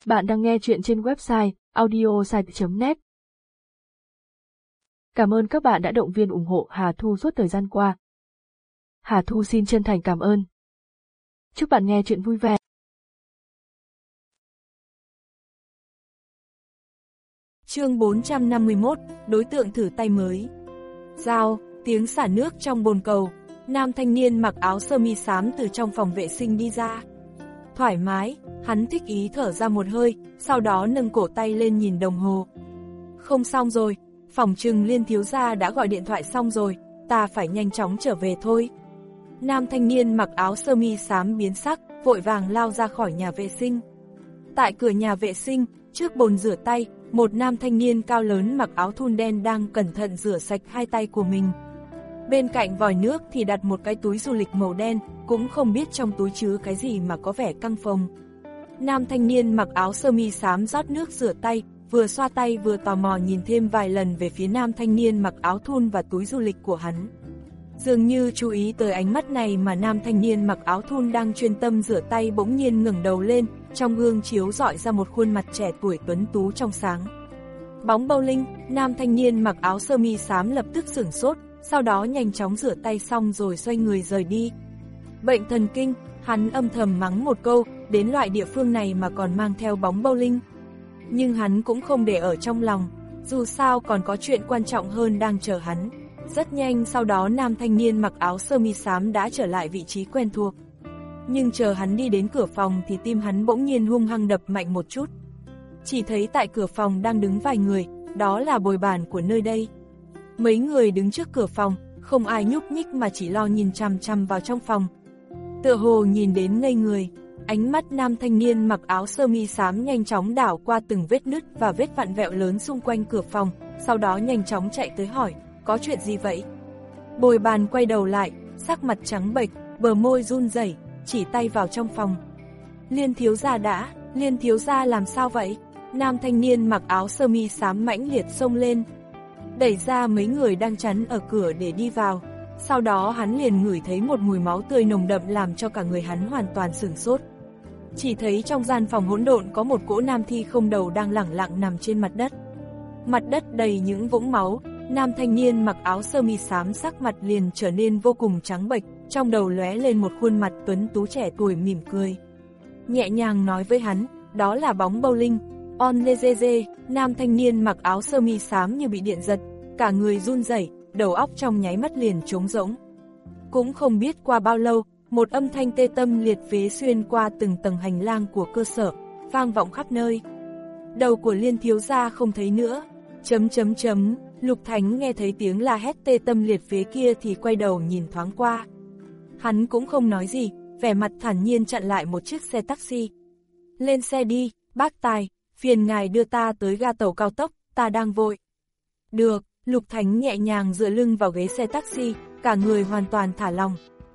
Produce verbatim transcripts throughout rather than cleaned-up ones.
Bạn đang nghe chuyện trên website audiosite chấm net. Cảm ơn các bạn đã động viên ủng hộ Hà Thu suốt thời gian qua. Hà Thu xin chân thành cảm ơn. Chúc bạn nghe chuyện vui vẻ. Chương bốn trăm năm mươi mốt, đối tượng thử tay mới. Rao, tiếng xả nước trong bồn cầu, nam thanh niên mặc áo sơ mi xám từ trong phòng vệ sinh đi ra. Thoải mái, hắn thích ý thở ra một hơi, sau đó nâng cổ tay lên nhìn đồng hồ. Không xong rồi, phỏng chừng Liên thiếu gia đã gọi điện thoại xong rồi, ta phải nhanh chóng trở về thôi. Nam thanh niên mặc áo sơ mi xám biến sắc, vội vàng lao ra khỏi nhà vệ sinh. Tại cửa nhà vệ sinh, trước bồn rửa tay, một nam thanh niên cao lớn mặc áo thun đen đang cẩn thận rửa sạch hai tay của mình. Bên cạnh vòi nước thì đặt một cái túi du lịch màu đen, cũng không biết trong túi chứa cái gì mà có vẻ căng phồng. Nam thanh niên mặc áo sơ mi xám rót nước rửa tay, vừa xoa tay vừa tò mò nhìn thêm vài lần về phía nam thanh niên mặc áo thun và túi du lịch của hắn. Dường như chú ý tới ánh mắt này mà nam thanh niên mặc áo thun đang chuyên tâm rửa tay bỗng nhiên ngẩng đầu lên, trong gương chiếu rọi ra một khuôn mặt trẻ tuổi tuấn tú trong sáng. Bóng bowling, nam thanh niên mặc áo sơ mi xám lập tức sửng sốt, sau đó nhanh chóng rửa tay xong rồi xoay người rời đi. Bệnh thần kinh, hắn âm thầm mắng một câu, đến loại địa phương này mà còn mang theo bóng bowling. Nhưng hắn cũng không để ở trong lòng, dù sao còn có chuyện quan trọng hơn đang chờ hắn. Rất nhanh sau đó nam thanh niên mặc áo sơ mi xám đã trở lại vị trí quen thuộc. Nhưng chờ hắn đi đến cửa phòng thì tim hắn bỗng nhiên hung hăng đập mạnh một chút. Chỉ thấy tại cửa phòng đang đứng vài người, đó là bồi bàn của nơi đây. Mấy người đứng trước cửa phòng, không ai nhúc nhích mà chỉ lo nhìn chằm chằm vào trong phòng. Tựa hồ nhìn đến ngây người, ánh mắt nam thanh niên mặc áo sơ mi xám nhanh chóng đảo qua từng vết nứt và vết vặn vẹo lớn xung quanh cửa phòng, sau đó nhanh chóng chạy tới hỏi, có chuyện gì vậy? Bồi bàn quay đầu lại, sắc mặt trắng bệch, bờ môi run rẩy, chỉ tay vào trong phòng. Liên thiếu gia đã, Liên thiếu gia làm sao vậy? Nam thanh niên mặc áo sơ mi xám mãnh liệt xông lên, đẩy ra mấy người đang chắn ở cửa để đi vào. Sau đó hắn liền ngửi thấy một mùi máu tươi nồng đậm làm cho cả người hắn hoàn toàn sửng sốt. Chỉ thấy trong gian phòng hỗn độn có một cỗ nam thi không đầu đang lẳng lặng nằm trên mặt đất. Mặt đất đầy những vũng máu, nam thanh niên mặc áo sơ mi xám sắc mặt liền trở nên vô cùng trắng bệch, trong đầu lóe lên một khuôn mặt tuấn tú trẻ tuổi mỉm cười. Nhẹ nhàng nói với hắn, đó là bóng bowling. On lê dê dê, nam thanh niên mặc áo sơ mi xám như bị điện giật, cả người run rẩy, đầu óc trong nháy mắt liền trống rỗng. Cũng không biết qua bao lâu, một âm thanh tê tâm liệt phế xuyên qua từng tầng hành lang của cơ sở, vang vọng khắp nơi. Đầu của Liên thiếu gia không thấy nữa. Chấm chấm chấm, Lục Thánh nghe thấy tiếng la hét tê tâm liệt phế kia thì quay đầu nhìn thoáng qua. Hắn cũng không nói gì, vẻ mặt thản nhiên chặn lại một chiếc xe taxi. Lên xe đi, bác tài, phiền ngài đưa ta tới ga tàu cao tốc, ta đang vội. Được, Lục Thánh nhẹ nhàng dựa lưng vào ghế xe taxi, cả người hoàn toàn thả lỏng.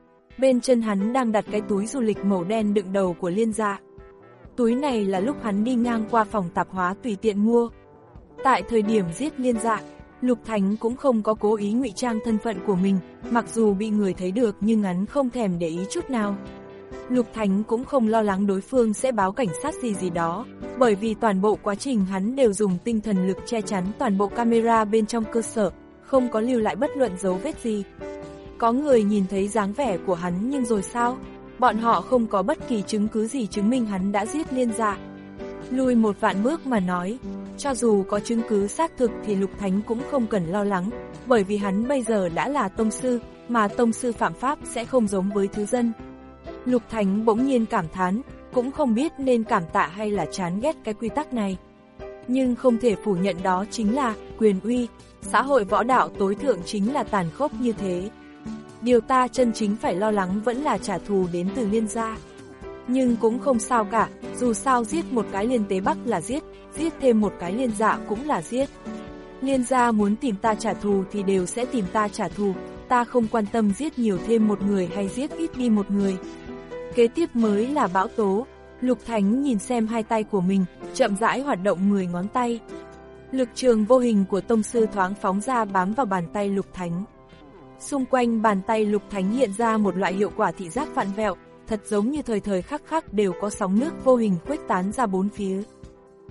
Bên chân hắn đang đặt cái túi du lịch màu đen đựng đầu của Liên gia. Túi này là lúc hắn đi ngang qua phòng tạp hóa tùy tiện mua. Tại thời điểm giết Liên gia, Lục Thánh cũng không có cố ý ngụy trang thân phận của mình, mặc dù bị người thấy được nhưng hắn không thèm để ý chút nào. Lục Thánh cũng không lo lắng đối phương sẽ báo cảnh sát gì gì đó, bởi vì toàn bộ quá trình hắn đều dùng tinh thần lực che chắn toàn bộ camera bên trong cơ sở, không có lưu lại bất luận dấu vết gì. Có người nhìn thấy dáng vẻ của hắn nhưng rồi sao? Bọn họ không có bất kỳ chứng cứ gì chứng minh hắn đã giết Liên gia. Lùi một vạn bước mà nói, cho dù có chứng cứ xác thực thì Lục Thánh cũng không cần lo lắng, bởi vì hắn bây giờ đã là tông sư, mà tông sư phạm pháp sẽ không giống với thứ dân. Lục Thánh bỗng nhiên cảm thán, cũng không biết nên cảm tạ hay là chán ghét cái quy tắc này. Nhưng không thể phủ nhận đó chính là quyền uy, xã hội võ đạo tối thượng chính là tàn khốc như thế. Điều ta chân chính phải lo lắng vẫn là trả thù đến từ Liên gia. Nhưng cũng không sao cả, dù sao giết một cái Liên Tế Bắc là giết, giết thêm một cái Liên Dạ cũng là giết. Liên gia muốn tìm ta trả thù thì đều sẽ tìm ta trả thù, ta không quan tâm giết nhiều thêm một người hay giết ít đi một người. Kế tiếp mới là bão tố. Lục Thánh nhìn xem hai tay của mình, chậm rãi hoạt động mười ngón tay. Lực trường vô hình của tông sư thoáng phóng ra bám vào bàn tay Lục Thánh. Xung quanh bàn tay Lục Thánh hiện ra một loại hiệu quả thị giác vặn vẹo, thật giống như thời thời khắc khắc đều có sóng nước vô hình khuếch tán ra bốn phía.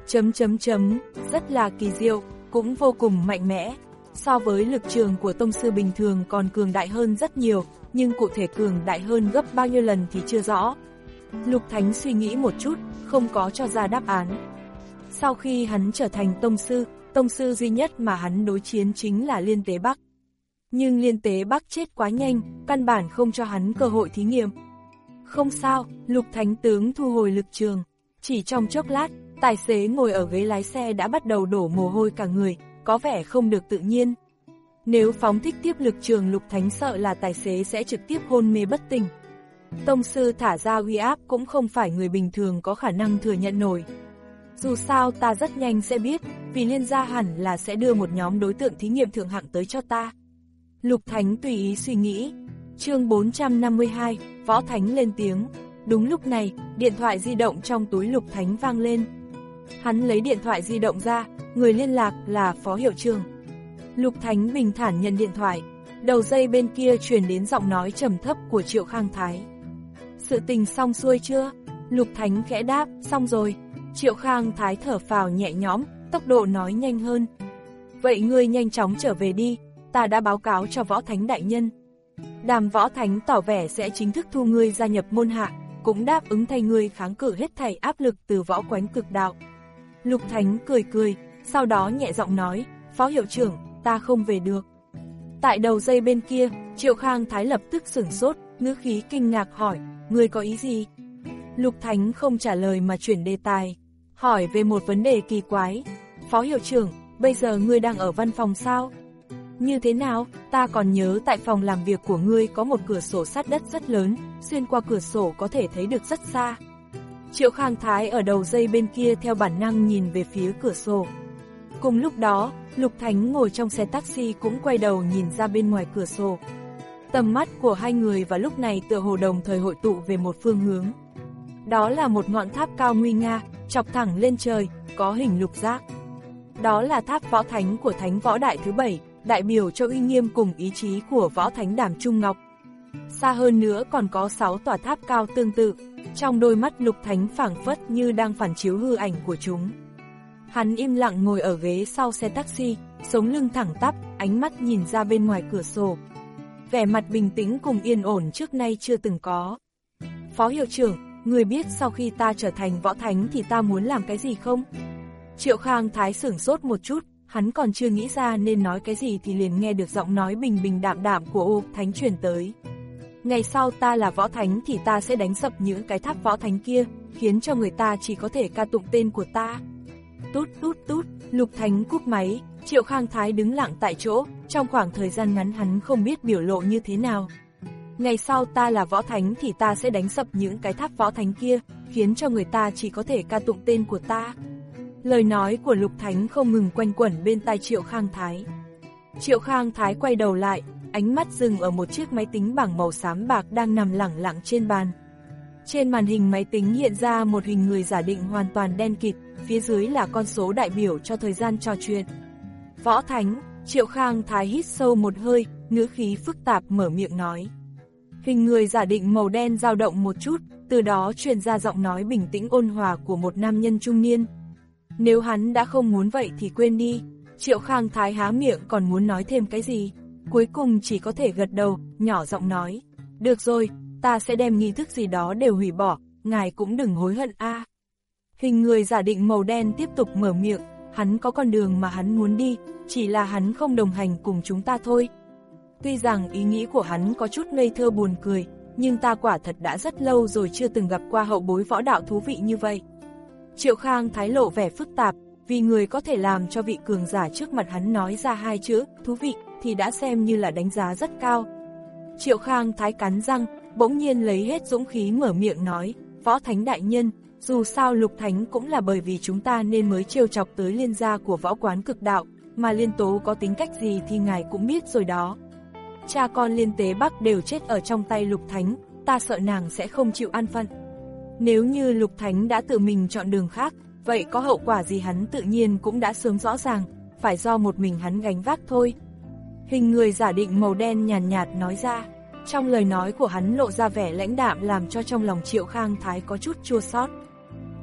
chấm chấm chấm, rất là kỳ diệu, cũng vô cùng mạnh mẽ. So với lực trường của tông sư bình thường còn cường đại hơn rất nhiều, nhưng cụ thể cường đại hơn gấp bao nhiêu lần thì chưa rõ. Lục Thánh suy nghĩ một chút, không có cho ra đáp án. Sau khi hắn trở thành tông sư, tông sư duy nhất mà hắn đối chiến chính là Liên Tế Bắc. Nhưng Liên Tế Bắc chết quá nhanh, căn bản không cho hắn cơ hội thí nghiệm. Không sao, Lục Thánh tướng thu hồi lực trường. Chỉ trong chốc lát, tài xế ngồi ở ghế lái xe đã bắt đầu đổ mồ hôi cả người, có vẻ không được tự nhiên. Nếu phóng thích tiếp lực trường, Lục Thánh sợ là tài xế sẽ trực tiếp hôn mê bất tỉnh. Tông sư thả ra uy áp cũng không phải người bình thường có khả năng thừa nhận nổi. Dù sao ta rất nhanh sẽ biết, vì Liên gia hẳn là sẽ đưa một nhóm đối tượng thí nghiệm thượng hạng tới cho ta. Lục Thánh tùy ý suy nghĩ. Chương bốn trăm năm mươi hai, Võ Thánh lên tiếng. Đúng lúc này, điện thoại di động trong túi Lục Thánh vang lên. Hắn lấy điện thoại di động ra, người liên lạc là Phó Hiệu Trưởng. Lục Thánh bình thản nhận điện thoại, đầu dây bên kia truyền đến giọng nói trầm thấp của Triệu Khang Thái. Sự tình xong xuôi chưa? Lục Thánh khẽ đáp, xong rồi. Triệu Khang Thái thở phào nhẹ nhõm, tốc độ nói nhanh hơn. Vậy ngươi nhanh chóng trở về đi, ta đã báo cáo cho Võ Thánh đại nhân. Đàm Võ Thánh tỏ vẻ sẽ chính thức thu ngươi gia nhập môn hạ, cũng đáp ứng thay ngươi kháng cự hết thảy áp lực từ võ quánh cực đạo. Lục Thánh cười cười, sau đó nhẹ giọng nói, Phó Hiệu Trưởng, ta không về được. Tại đầu dây bên kia, Triệu Khang Thái lập tức sửng sốt, ngữ khí kinh ngạc hỏi, ngươi có ý gì? Lục Thánh không trả lời mà chuyển đề tài, hỏi về một vấn đề kỳ quái. Phó Hiệu Trưởng, bây giờ ngươi đang ở văn phòng sao? Như thế nào? Ta còn nhớ tại phòng làm việc của ngươi có một cửa sổ sát đất rất lớn, xuyên qua cửa sổ có thể thấy được rất xa. Triệu Khang Thái ở đầu dây bên kia theo bản năng nhìn về phía cửa sổ. Cùng lúc đó, Lục Thánh ngồi trong xe taxi cũng quay đầu nhìn ra bên ngoài cửa sổ. Tầm mắt của hai người vào lúc này tựa hồ đồng thời hội tụ về một phương hướng. Đó là một ngọn tháp cao nguy nga, chọc thẳng lên trời, có hình lục giác. Đó là tháp Võ Thánh của Thánh Võ Đại thứ bảy, đại biểu cho uy nghiêm cùng ý chí của Võ Thánh Đàm Trung Ngọc. Xa hơn nữa còn có sáu tòa tháp cao tương tự, trong đôi mắt Lục Thánh phảng phất như đang phản chiếu hư ảnh của chúng. Hắn im lặng ngồi ở ghế sau xe taxi, sống lưng thẳng tắp, ánh mắt nhìn ra bên ngoài cửa sổ. Vẻ mặt bình tĩnh cùng yên ổn trước nay chưa từng có. Phó Hiệu Trưởng, người biết sau khi ta trở thành Võ Thánh thì ta muốn làm cái gì không? Triệu Khang Thái sửng sốt một chút, hắn còn chưa nghĩ ra nên nói cái gì thì liền nghe được giọng nói bình bình đạm đạm của Ô Thánh truyền tới. Ngày sau ta là Võ Thánh thì ta sẽ đánh sập những cái tháp Võ Thánh kia, khiến cho người ta chỉ có thể ca tụng tên của ta. Tút tút tút, Lục Thánh cúp máy, Triệu Khang Thái đứng lặng tại chỗ, trong khoảng thời gian ngắn hắn không biết biểu lộ như thế nào. Ngày sau ta là Võ Thánh thì ta sẽ đánh sập những cái tháp Võ Thánh kia, khiến cho người ta chỉ có thể ca tụng tên của ta. Lời nói của Lục Thánh không ngừng quanh quẩn bên tai Triệu Khang Thái. Triệu Khang Thái quay đầu lại, ánh mắt dừng ở một chiếc máy tính bảng màu xám bạc đang nằm lẳng lặng trên bàn. Trên màn hình máy tính hiện ra một hình người giả định hoàn toàn đen kịt, phía dưới là con số đại biểu cho thời gian trò chuyện. Võ Thánh, Triệu Khang Thái hít sâu một hơi, ngữ khí phức tạp mở miệng nói. Hình người giả định màu đen dao động một chút, từ đó truyền ra giọng nói bình tĩnh ôn hòa của một nam nhân trung niên. Nếu hắn đã không muốn vậy thì quên đi. Triệu Khang Thái há miệng còn muốn nói thêm cái gì, cuối cùng chỉ có thể gật đầu, nhỏ giọng nói. Được rồi, ta sẽ đem nghi thức gì đó đều hủy bỏ, ngài cũng đừng hối hận a. À. Hình người giả định màu đen tiếp tục mở miệng, hắn có con đường mà hắn muốn đi, chỉ là hắn không đồng hành cùng chúng ta thôi. Tuy rằng ý nghĩ của hắn có chút ngây thơ buồn cười, nhưng ta quả thật đã rất lâu rồi chưa từng gặp qua hậu bối võ đạo thú vị như vậy. Triệu Khang Thái lộ vẻ phức tạp, vì người có thể làm cho vị cường giả trước mặt hắn nói ra hai chữ, thú vị, thì đã xem như là đánh giá rất cao. Triệu Khang Thái cắn răng, bỗng nhiên lấy hết dũng khí mở miệng nói, Võ Thánh đại nhân, dù sao Lục Thánh cũng là bởi vì chúng ta nên mới trêu chọc tới liên gia của võ quán cực đạo, mà Liên Tố có tính cách gì thì ngài cũng biết rồi đó. Cha con Liên Tế Bắc đều chết ở trong tay Lục Thánh, ta sợ nàng sẽ không chịu an phận. Nếu như Lục Thánh đã tự mình chọn đường khác, vậy có hậu quả gì hắn tự nhiên cũng đã sớm rõ ràng, phải do một mình hắn gánh vác thôi. Hình người giả định màu đen nhàn nhạt, nhạt nói ra, trong lời nói của hắn lộ ra vẻ lãnh đạm làm cho trong lòng Triệu Khang Thái có chút chua xót.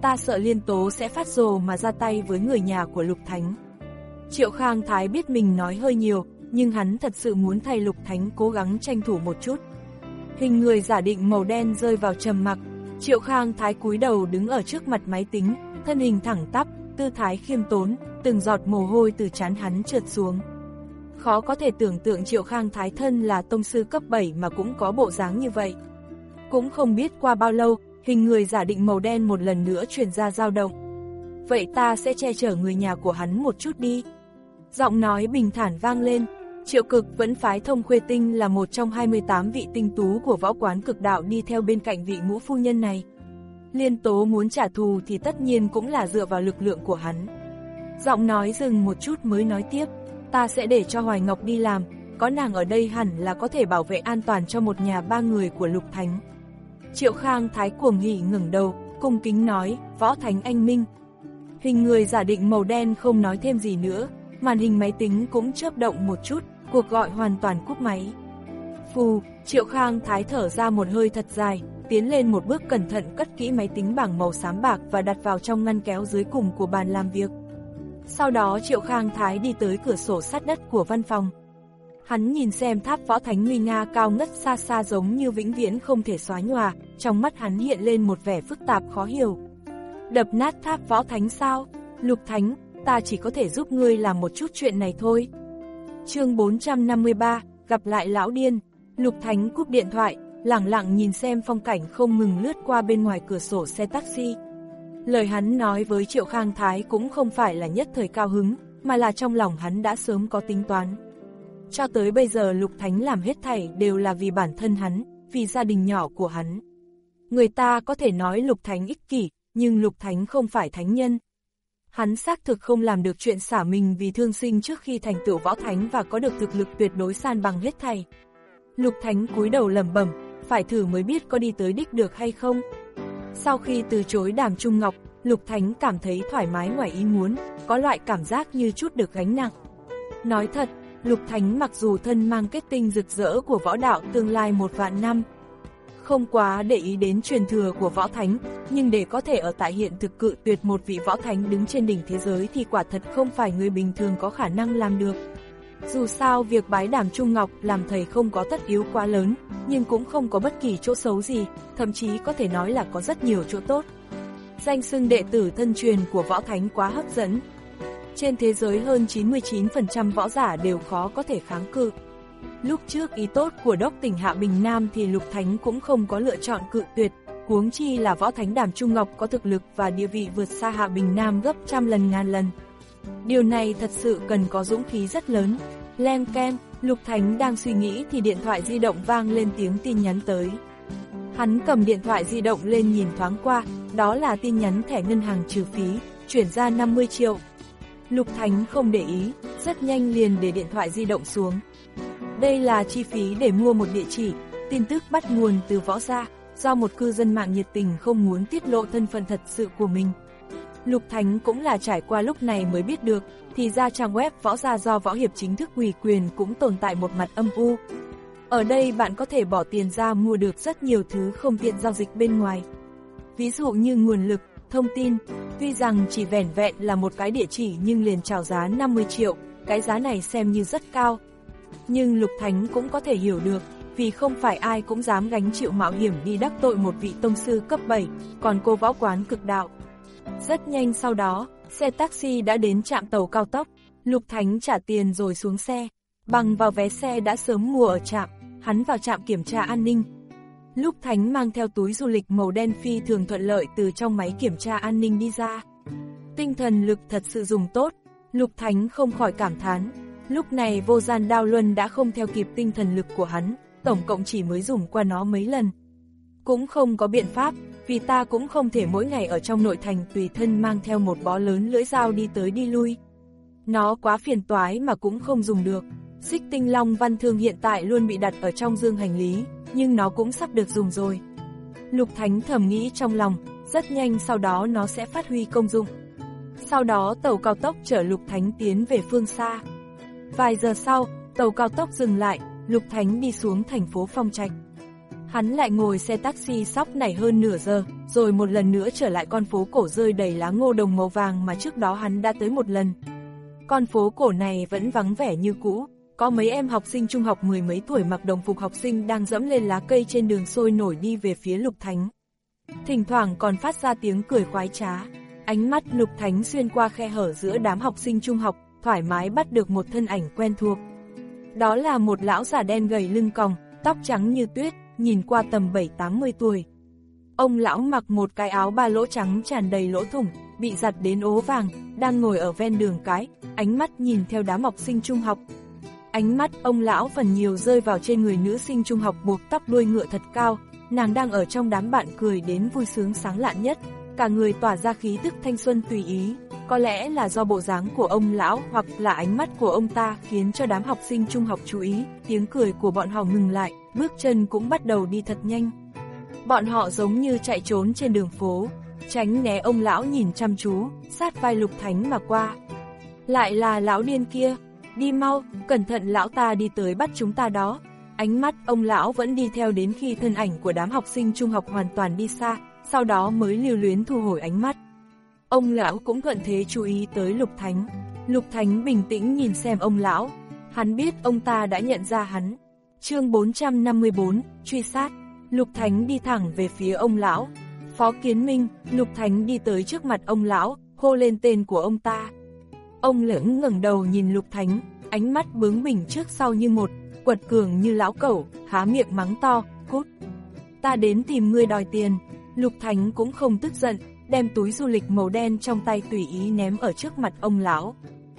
ta sợ Liên Tố sẽ phát rồ mà ra tay với người nhà của Lục Thánh. Triệu Khang Thái biết mình nói hơi nhiều, nhưng hắn thật sự muốn thay Lục Thánh cố gắng tranh thủ một chút. Hình người giả định màu đen rơi vào trầm mặc, Triệu Khang Thái cúi đầu đứng ở trước mặt máy tính, thân hình thẳng tắp, tư thái khiêm tốn, từng giọt mồ hôi từ trán hắn trượt xuống. Khó có thể tưởng tượng Triệu Khang Thái thân là tông sư cấp bảy mà cũng có bộ dáng như vậy. Cũng không biết qua bao lâu, hình người giả định màu đen một lần nữa truyền ra dao động. Vậy ta sẽ che chở người nhà của hắn một chút đi. Giọng nói bình thản vang lên. Triệu Cực vẫn phái Thông Khuê Tinh là một trong hai mươi tám vị tinh tú của võ quán cực đạo đi theo bên cạnh vị ngũ phu nhân này. Liên Tố muốn trả thù thì tất nhiên cũng là dựa vào lực lượng của hắn. Giọng nói dừng một chút mới nói tiếp, ta sẽ để cho Hoài Ngọc đi làm, có nàng ở đây hẳn là có thể bảo vệ an toàn cho một nhà ba người của Lục Thánh. Triệu Khang Thái cuồng hỉ ngẩng đầu, cung kính nói, Võ Thánh anh minh. Hình người giả định màu đen không nói thêm gì nữa, màn hình máy tính cũng chớp động một chút, cuộc gọi hoàn toàn cúp máy. Phù, Triệu Khang Thái thở ra một hơi thật dài, tiến lên một bước cẩn thận cất kỹ máy tính bảng màu xám bạc và đặt vào trong ngăn kéo dưới cùng của bàn làm việc. Sau đó Triệu Khang Thái đi tới cửa sổ sát đất của văn phòng. Hắn nhìn xem tháp Võ Thánh nguy nga cao ngất xa xa giống như vĩnh viễn không thể xóa nhòa, trong mắt hắn hiện lên một vẻ phức tạp khó hiểu. Đập nát tháp Võ Thánh sao? Lục Thánh, ta chỉ có thể giúp ngươi làm một chút chuyện này thôi. Chương bốn trăm năm mươi ba, gặp lại lão điên. Lục Thánh cúp điện thoại, lẳng lặng nhìn xem phong cảnh không ngừng lướt qua bên ngoài cửa sổ xe taxi. Lời hắn nói với Triệu Khang Thái cũng không phải là nhất thời cao hứng, mà là trong lòng hắn đã sớm có tính toán. Cho tới bây giờ Lục Thánh làm hết thảy đều là vì bản thân hắn, vì gia đình nhỏ của hắn. Người ta có thể nói Lục Thánh ích kỷ, nhưng Lục Thánh không phải thánh nhân. Hắn xác thực không làm được chuyện xả mình vì thương sinh trước khi thành tựu võ thánh và có được thực lực tuyệt đối san bằng hết thảy. Lục Thánh cúi đầu lẩm bẩm, phải thử mới biết có đi tới đích được hay không. Sau khi từ chối Đàm Trung Ngọc, Lục Thánh cảm thấy thoải mái ngoài ý muốn, có loại cảm giác như chút được gánh nặng. Nói thật, Lục Thánh mặc dù thân mang kết tinh rực rỡ của võ đạo tương lai một vạn năm, không quá để ý đến truyền thừa của võ thánh, nhưng để có thể ở tại hiện thực cự tuyệt một vị võ thánh đứng trên đỉnh thế giới thì quả thật không phải người bình thường có khả năng làm được. Dù sao việc bái Đàm Trung Ngọc làm thầy không có tất yếu quá lớn, nhưng cũng không có bất kỳ chỗ xấu gì, thậm chí có thể nói là có rất nhiều chỗ tốt. Danh xưng đệ tử thân truyền của võ thánh quá hấp dẫn. Trên thế giới hơn chín mươi chín phần trăm võ giả đều khó có thể kháng cự. Lúc trước ý tốt của đốc tỉnh Hạ Bình Nam thì Lục Thánh cũng không có lựa chọn cự tuyệt, huống chi là võ thánh Đàm Trung Ngọc có thực lực và địa vị vượt xa Hạ Bình Nam gấp trăm lần ngàn lần. Điều này thật sự cần có dũng khí rất lớn. Len ken, Lục Thánh đang suy nghĩ thì điện thoại di động vang lên tiếng tin nhắn tới. Hắn cầm điện thoại di động lên nhìn thoáng qua, đó là tin nhắn thẻ ngân hàng trừ phí, chuyển ra năm mươi triệu. Lục Thánh không để ý, rất nhanh liền để điện thoại di động xuống. Đây là chi phí để mua một địa chỉ, tin tức bắt nguồn từ võ gia, do một cư dân mạng nhiệt tình không muốn tiết lộ thân phận thật sự của mình. Lục Thánh cũng là trải qua lúc này mới biết được, thì ra trang web võ gia do võ hiệp chính thức ủy quyền cũng tồn tại một mặt âm u. Ở đây bạn có thể bỏ tiền ra mua được rất nhiều thứ không tiện giao dịch bên ngoài. Ví dụ như nguồn lực, thông tin, tuy rằng chỉ vẻn vẹn là một cái địa chỉ nhưng liền chào giá năm mươi triệu, cái giá này xem như rất cao. Nhưng Lục Thánh cũng có thể hiểu được, vì không phải ai cũng dám gánh chịu mạo hiểm đi đắc tội một vị tông sư cấp bảy, còn cô võ quán cực đạo. Rất nhanh sau đó, xe taxi đã đến trạm tàu cao tốc, Lục Thánh trả tiền rồi xuống xe, bằng vào vé xe đã sớm mua ở trạm, hắn vào trạm kiểm tra an ninh. Lục Thánh mang theo túi du lịch màu đen phi thường thuận lợi từ trong máy kiểm tra an ninh đi ra. Tinh thần lực thật sự dùng tốt, Lục Thánh không khỏi cảm thán. Lúc này vô gian đao luân đã không theo kịp tinh thần lực của hắn, tổng cộng chỉ mới dùng qua nó mấy lần. Cũng không có biện pháp, vì ta cũng không thể mỗi ngày ở trong nội thành tùy thân mang theo một bó lớn lưỡi dao đi tới đi lui. Nó quá phiền toái mà cũng không dùng được. Xích tinh long văn thương hiện tại luôn bị đặt ở trong dương hành lý, nhưng nó cũng sắp được dùng rồi. Lục Thánh thầm nghĩ trong lòng, rất nhanh sau đó nó sẽ phát huy công dụng. Sau đó tàu cao tốc chở Lục Thánh tiến về phương xa. Vài giờ sau, tàu cao tốc dừng lại, Lục Thánh đi xuống thành phố Phong Trạch. Hắn lại ngồi xe taxi sóc nảy hơn nửa giờ, rồi một lần nữa trở lại con phố cổ rơi đầy lá ngô đồng màu vàng mà trước đó hắn đã tới một lần. Con phố cổ này vẫn vắng vẻ như cũ, có mấy em học sinh trung học mười mấy tuổi mặc đồng phục học sinh đang dẫm lên lá cây trên đường sôi nổi đi về phía Lục Thánh. Thỉnh thoảng còn phát ra tiếng cười khoái trá. Ánh mắt Lục Thánh xuyên qua khe hở giữa đám học sinh trung học, thoải mái bắt được một thân ảnh quen thuộc. Đó là một lão già đen gầy lưng còng, tóc trắng như tuyết, nhìn qua tầm bảy tám mươi tuổi. Ông lão mặc một cái áo ba lỗ trắng tràn đầy lỗ thủng, bị giặt đến ố vàng, đang ngồi ở ven đường cái, ánh mắt nhìn theo đám học sinh trung học. Ánh mắt ông lão phần nhiều rơi vào trên người nữ sinh trung học buộc tóc đuôi ngựa thật cao, nàng đang ở trong đám bạn cười đến vui sướng sáng lạn nhất, cả người tỏa ra khí tức thanh xuân tùy ý. Có lẽ là do bộ dáng của ông lão hoặc là ánh mắt của ông ta khiến cho đám học sinh trung học chú ý, tiếng cười của bọn họ ngừng lại, bước chân cũng bắt đầu đi thật nhanh. Bọn họ giống như chạy trốn trên đường phố, tránh né ông lão nhìn chăm chú, sát vai Lục Thánh mà qua. Lại là lão điên kia, đi mau, cẩn thận lão ta đi tới bắt chúng ta đó. Ánh mắt ông lão vẫn đi theo đến khi thân ảnh của đám học sinh trung học hoàn toàn đi xa, sau đó mới lưu luyến thu hồi ánh mắt. Ông lão cũng thuận thế chú ý tới Lục Thánh. Lục Thánh bình tĩnh nhìn xem ông lão, hắn biết ông ta đã nhận ra hắn. Chương bốn trăm năm mươi bốn, truy sát. Lục Thánh đi thẳng về phía ông lão. Phó Kiến Minh. Lục Thánh đi tới trước mặt ông lão, hô lên tên của ông ta. Ông lững ngẩng đầu nhìn Lục Thánh, ánh mắt bướng bỉnh trước sau như một, quật cường như lão cẩu, há miệng mắng to, cút. Ta đến tìm ngươi đòi tiền. Lục Thánh cũng không tức giận, đem túi du lịch màu đen trong tay tùy ý ném ở trước mặt ông lão.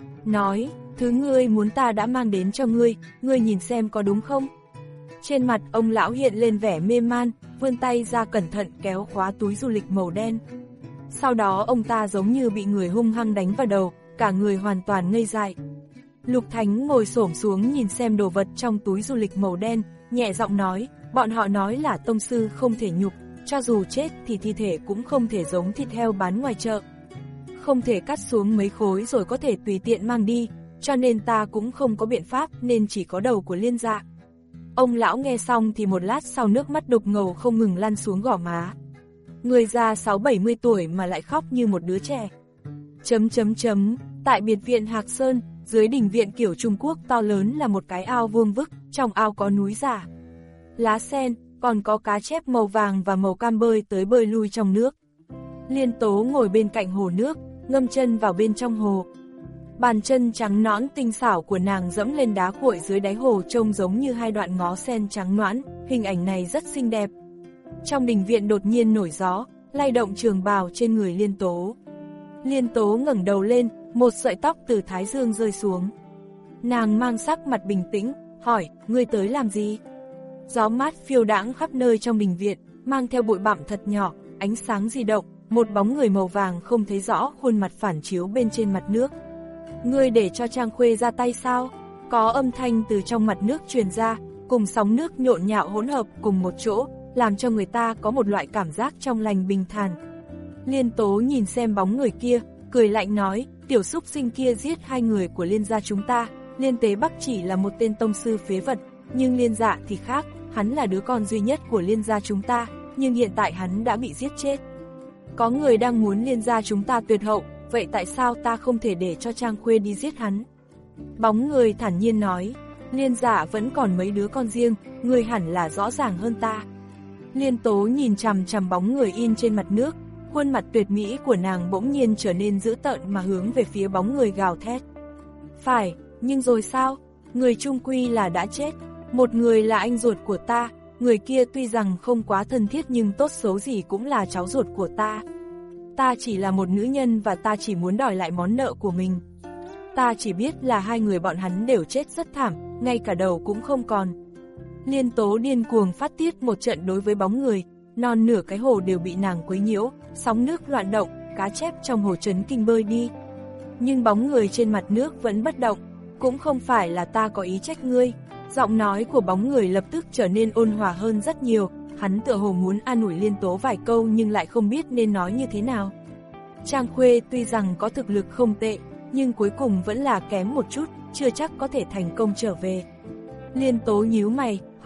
Nói, thứ ngươi muốn ta đã mang đến cho ngươi, ngươi nhìn xem có đúng không? Trên mặt ông lão hiện lên vẻ mê man, vươn tay ra cẩn thận kéo khóa túi du lịch màu đen. Sau đó ông ta giống như bị người hung hăng đánh vào đầu, cả người hoàn toàn ngây dại. Lục Thánh ngồi xổm xuống nhìn xem đồ vật trong túi du lịch màu đen, nhẹ giọng nói, bọn họ nói là tông sư không thể nhục, cho dù chết thì thi thể cũng không thể giống thịt heo bán ngoài chợ. Không thể cắt xuống mấy khối rồi có thể tùy tiện mang đi, cho nên ta cũng không có biện pháp nên chỉ có đầu của Liên Dạ. Ông lão nghe xong thì một lát sau nước mắt đục ngầu không ngừng lăn xuống gò má. Người già sáu bảy mươi tuổi mà lại khóc như một đứa trẻ. Chấm chấm chấm, tại biệt viện Hạc Sơn, dưới đình viện kiểu Trung Quốc to lớn là một cái ao vuông vức, trong ao có núi giả, lá sen, còn có cá chép màu vàng và màu cam bơi tới bơi lui trong nước. Liên Tố ngồi bên cạnh hồ nước, ngâm chân vào bên trong hồ. Bàn chân trắng nõn tinh xảo của nàng dẫm lên đá cuội dưới đáy hồ trông giống như hai đoạn ngó sen trắng nõn, hình ảnh này rất xinh đẹp. Trong đình viện đột nhiên nổi gió, lay động trường bào trên người Liên Tố. Liên Tố ngẩng đầu lên, một sợi tóc từ thái dương rơi xuống. Nàng mang sắc mặt bình tĩnh, hỏi, ngươi tới làm gì? Gió mát phiêu đãng khắp nơi trong đình viện, mang theo bụi bặm thật nhỏ, ánh sáng di động, một bóng người màu vàng không thấy rõ khuôn mặt phản chiếu bên trên mặt nước. Ngươi để cho Trang Khuê ra tay sao? Có âm thanh từ trong mặt nước truyền ra, cùng sóng nước nhộn nhạo hỗn hợp cùng một chỗ, làm cho người ta có một loại cảm giác trong lành bình thản. Liên Tố nhìn xem bóng người kia, cười lạnh nói, tiểu xúc sinh kia giết hai người của Liên gia chúng ta, Liên Tế Bắc chỉ là một tên tông sư phế vật, nhưng Liên Dạ thì khác, hắn là đứa con duy nhất của Liên gia chúng ta, nhưng hiện tại hắn đã bị giết chết. Có người đang muốn Liên gia chúng ta tuyệt hậu, vậy tại sao ta không thể để cho Trang Khuê đi giết hắn? Bóng người thản nhiên nói, Liên Dạ vẫn còn mấy đứa con riêng, người hẳn là rõ ràng hơn ta. Liên Tố nhìn chằm chằm bóng người in trên mặt nước, khuôn mặt tuyệt mỹ của nàng bỗng nhiên trở nên dữ tợn mà hướng về phía bóng người gào thét. Phải, nhưng rồi sao? Người chung quy là đã chết. Một người là anh ruột của ta, người kia tuy rằng không quá thân thiết nhưng tốt xấu gì cũng là cháu ruột của ta. Ta chỉ là một nữ nhân và ta chỉ muốn đòi lại món nợ của mình. Ta chỉ biết là hai người bọn hắn đều chết rất thảm, ngay cả đầu cũng không còn. Liên Tố điên cuồng phát tiết một trận đối với bóng người, non nửa cái hồ đều bị nàng quấy nhiễu, sóng nước loạn động, cá chép trong hồ chấn kinh bơi đi. Nhưng bóng người trên mặt nước vẫn bất động, cũng không phải là ta có ý trách ngươi. Giọng nói của bóng người lập tức trở nên ôn hòa hơn rất nhiều, hắn tựa hồ muốn an ủi Liên Tố vài câu nhưng lại không biết nên nói như thế nào. Trang Khuê tuy rằng có thực lực không tệ, nhưng cuối cùng vẫn là kém một chút, chưa chắc có thể thành công trở về. Liên Tố nhíu mày,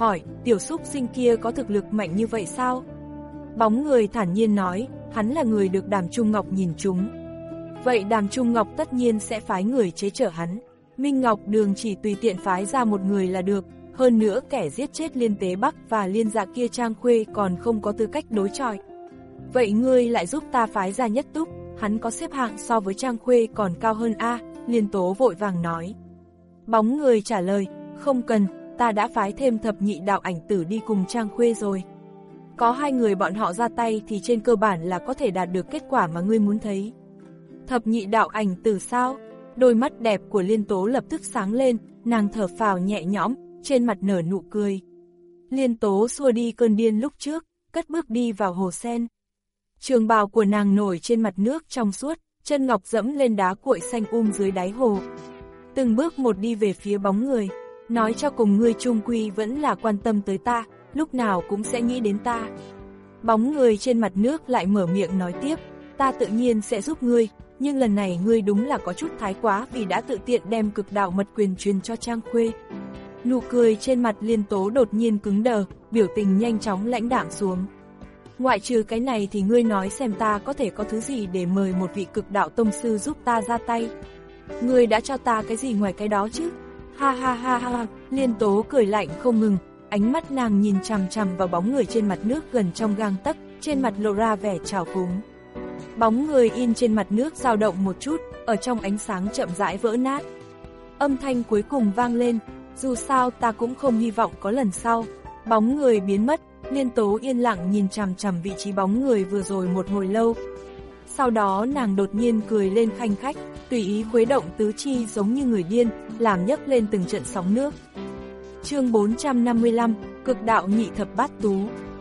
hỏi, tiểu súc sinh kia có thực lực mạnh như vậy sao? Bóng người thản nhiên nói, hắn là người được Đàm Trung Ngọc nhìn trúng. Vậy Đàm Trung Ngọc tất nhiên sẽ phái người chế chở hắn. Minh Ngọc Đường chỉ tùy tiện phái ra một người là được, hơn nữa kẻ giết chết Liên Tế Bắc và Liên Dạ kia Trang Khuê còn không có tư cách đối chọi. Vậy ngươi lại giúp ta phái ra Nhất Túc, hắn có xếp hạng so với Trang Khuê còn cao hơn a? Liên Tố vội vàng nói. Bóng người trả lời, không cần, ta đã phái thêm thập nhị đạo ảnh tử đi cùng Trang Khuê rồi. Có hai người bọn họ ra tay thì trên cơ bản là có thể đạt được kết quả mà ngươi muốn thấy. Thập nhị đạo ảnh tử sao? Đôi mắt đẹp của Liên Tố lập tức sáng lên, nàng thở phào nhẹ nhõm, trên mặt nở nụ cười. Liên Tố xua đi cơn điên lúc trước, cất bước đi vào hồ sen. Trường bào của nàng nổi trên mặt nước trong suốt, chân ngọc dẫm lên đá cuội xanh um dưới đáy hồ. Từng bước một đi về phía bóng người, nói cho cùng ngươi chung quy vẫn là quan tâm tới ta, lúc nào cũng sẽ nghĩ đến ta. Bóng người trên mặt nước lại mở miệng nói tiếp, ta tự nhiên sẽ giúp ngươi, nhưng lần này ngươi đúng là có chút thái quá vì đã tự tiện đem cực đạo mật quyền truyền cho Trang Khuê. Nụ cười trên mặt Liên Tố đột nhiên cứng đờ, biểu tình nhanh chóng lãnh đạm xuống. Ngoại trừ cái này thì ngươi nói xem ta có thể có thứ gì để mời một vị cực đạo tông sư giúp ta ra tay. Ngươi đã cho ta cái gì ngoài cái đó chứ? Ha ha ha ha, Liên Tố cười lạnh không ngừng, ánh mắt nàng nhìn chằm chằm vào bóng người trên mặt nước gần trong gang tấc, trên mặt lộ ra vẻ trào phúng. Bóng người in trên mặt nước dao động một chút, ở trong ánh sáng chậm rãi vỡ nát. Âm thanh cuối cùng vang lên, dù sao ta cũng không hy vọng có lần sau. Bóng người biến mất, Liên Tố yên lặng nhìn chằm chằm vị trí bóng người vừa rồi một hồi lâu. Sau đó nàng đột nhiên cười lên khanh khách, tùy ý khuấy động tứ chi giống như người điên, làm nhấc lên từng trận sóng nước. Chương bốn trăm năm mươi lăm, cực đạo nhị thập bát tú.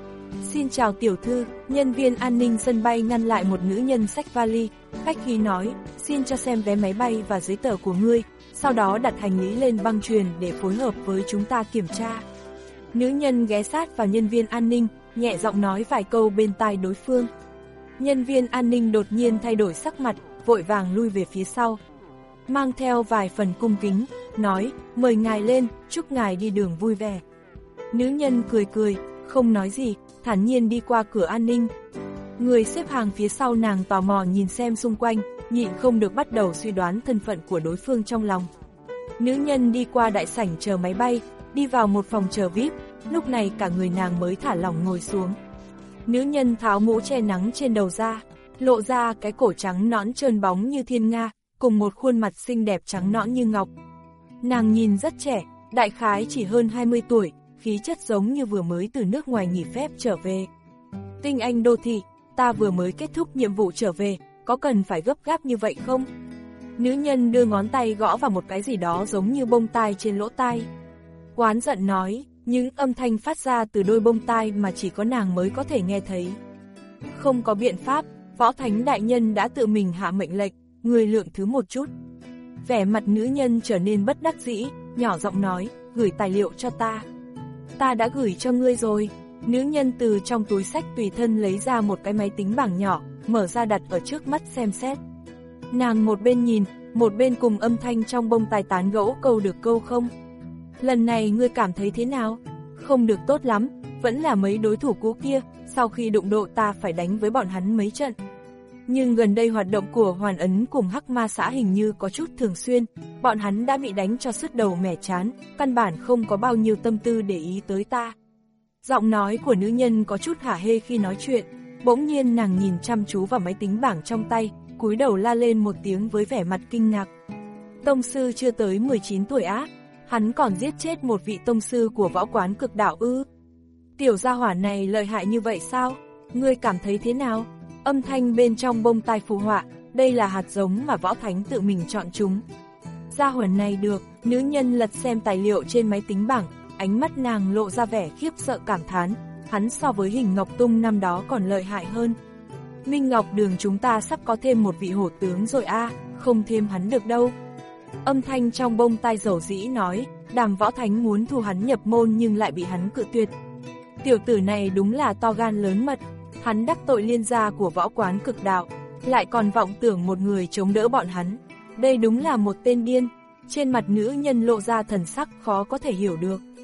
Xin chào tiểu thư, nhân viên an ninh sân bay ngăn lại một nữ nhân xách vali, khách khí nói, xin cho xem vé máy bay và giấy tờ của ngươi, sau đó đặt hành lý lên băng chuyền để phối hợp với chúng ta kiểm tra. Nữ nhân ghé sát vào nhân viên an ninh, nhẹ giọng nói vài câu bên tai đối phương. Nhân viên an ninh đột nhiên thay đổi sắc mặt, vội vàng lui về phía sau. Mang theo vài phần cung kính, nói, mời ngài lên, chúc ngài đi đường vui vẻ. Nữ nhân cười cười, không nói gì, thản nhiên đi qua cửa an ninh. Người xếp hàng phía sau nàng tò mò nhìn xem xung quanh, nhịn không được bắt đầu suy đoán thân phận của đối phương trong lòng. Nữ nhân đi qua đại sảnh chờ máy bay, đi vào một phòng chờ vi ai pi, lúc này cả người nàng mới thả lỏng ngồi xuống. Nữ nhân tháo mũ che nắng trên đầu ra, lộ ra cái cổ trắng nõn trơn bóng như thiên nga, cùng một khuôn mặt xinh đẹp trắng nõn như ngọc. Nàng nhìn rất trẻ, đại khái chỉ hơn hai mươi tuổi, khí chất giống như vừa mới từ nước ngoài nghỉ phép trở về. Tinh Anh đô thị, ta vừa mới kết thúc nhiệm vụ trở về, có cần phải gấp gáp như vậy không? Nữ nhân đưa ngón tay gõ vào một cái gì đó giống như bông tai trên lỗ tai. Oán giận nói, những âm thanh phát ra từ đôi bông tai mà chỉ có nàng mới có thể nghe thấy. Không có biện pháp, Võ Thánh đại nhân đã tự mình hạ mệnh lệnh, người lượng thứ một chút. Vẻ mặt nữ nhân trở nên bất đắc dĩ, nhỏ giọng nói, gửi tài liệu cho ta. Ta đã gửi cho ngươi rồi. Nữ nhân từ trong túi xách tùy thân lấy ra một cái máy tính bảng nhỏ, mở ra đặt ở trước mắt xem xét. Nàng một bên nhìn, một bên cùng âm thanh trong bông tai tán gẫu câu được câu không. Lần này ngươi cảm thấy thế nào? Không được tốt lắm, vẫn là mấy đối thủ cũ kia, sau khi đụng độ ta phải đánh với bọn hắn mấy trận. Nhưng gần đây hoạt động của Hoàn Ấn cùng Hắc Ma xã hình như có chút thường xuyên, bọn hắn đã bị đánh cho sứt đầu mẻ chán, căn bản không có bao nhiêu tâm tư để ý tới ta. Giọng nói của nữ nhân có chút hả hê khi nói chuyện, bỗng nhiên nàng nhìn chăm chú vào máy tính bảng trong tay, cúi đầu la lên một tiếng với vẻ mặt kinh ngạc. Tông sư chưa tới mười chín tuổi á, hắn còn giết chết một vị tông sư của võ quán cực đạo ư? Tiểu gia hỏa này lợi hại như vậy sao? Ngươi cảm thấy thế nào? Âm thanh bên trong bông tai phù họa, đây là hạt giống mà Võ Thánh tự mình chọn chúng. Gia hỏa này được, nữ nhân lật xem tài liệu trên máy tính bảng, ánh mắt nàng lộ ra vẻ khiếp sợ cảm thán, hắn so với Hình Ngọc Tung năm đó còn lợi hại hơn. Minh Ngọc Đường chúng ta sắp có thêm một vị hổ tướng rồi a, à, không thêm hắn được đâu. Âm thanh trong bông tai dầu dĩ nói, Đàm Võ Thánh muốn thu hắn nhập môn nhưng lại bị hắn cự tuyệt. Tiểu tử này đúng là to gan lớn mật, hắn đắc tội liên gia của võ quán cực đạo, lại còn vọng tưởng một người chống đỡ bọn hắn. Đây đúng là một tên điên. Trên mặt nữ nhân lộ ra thần sắc khó có thể hiểu được.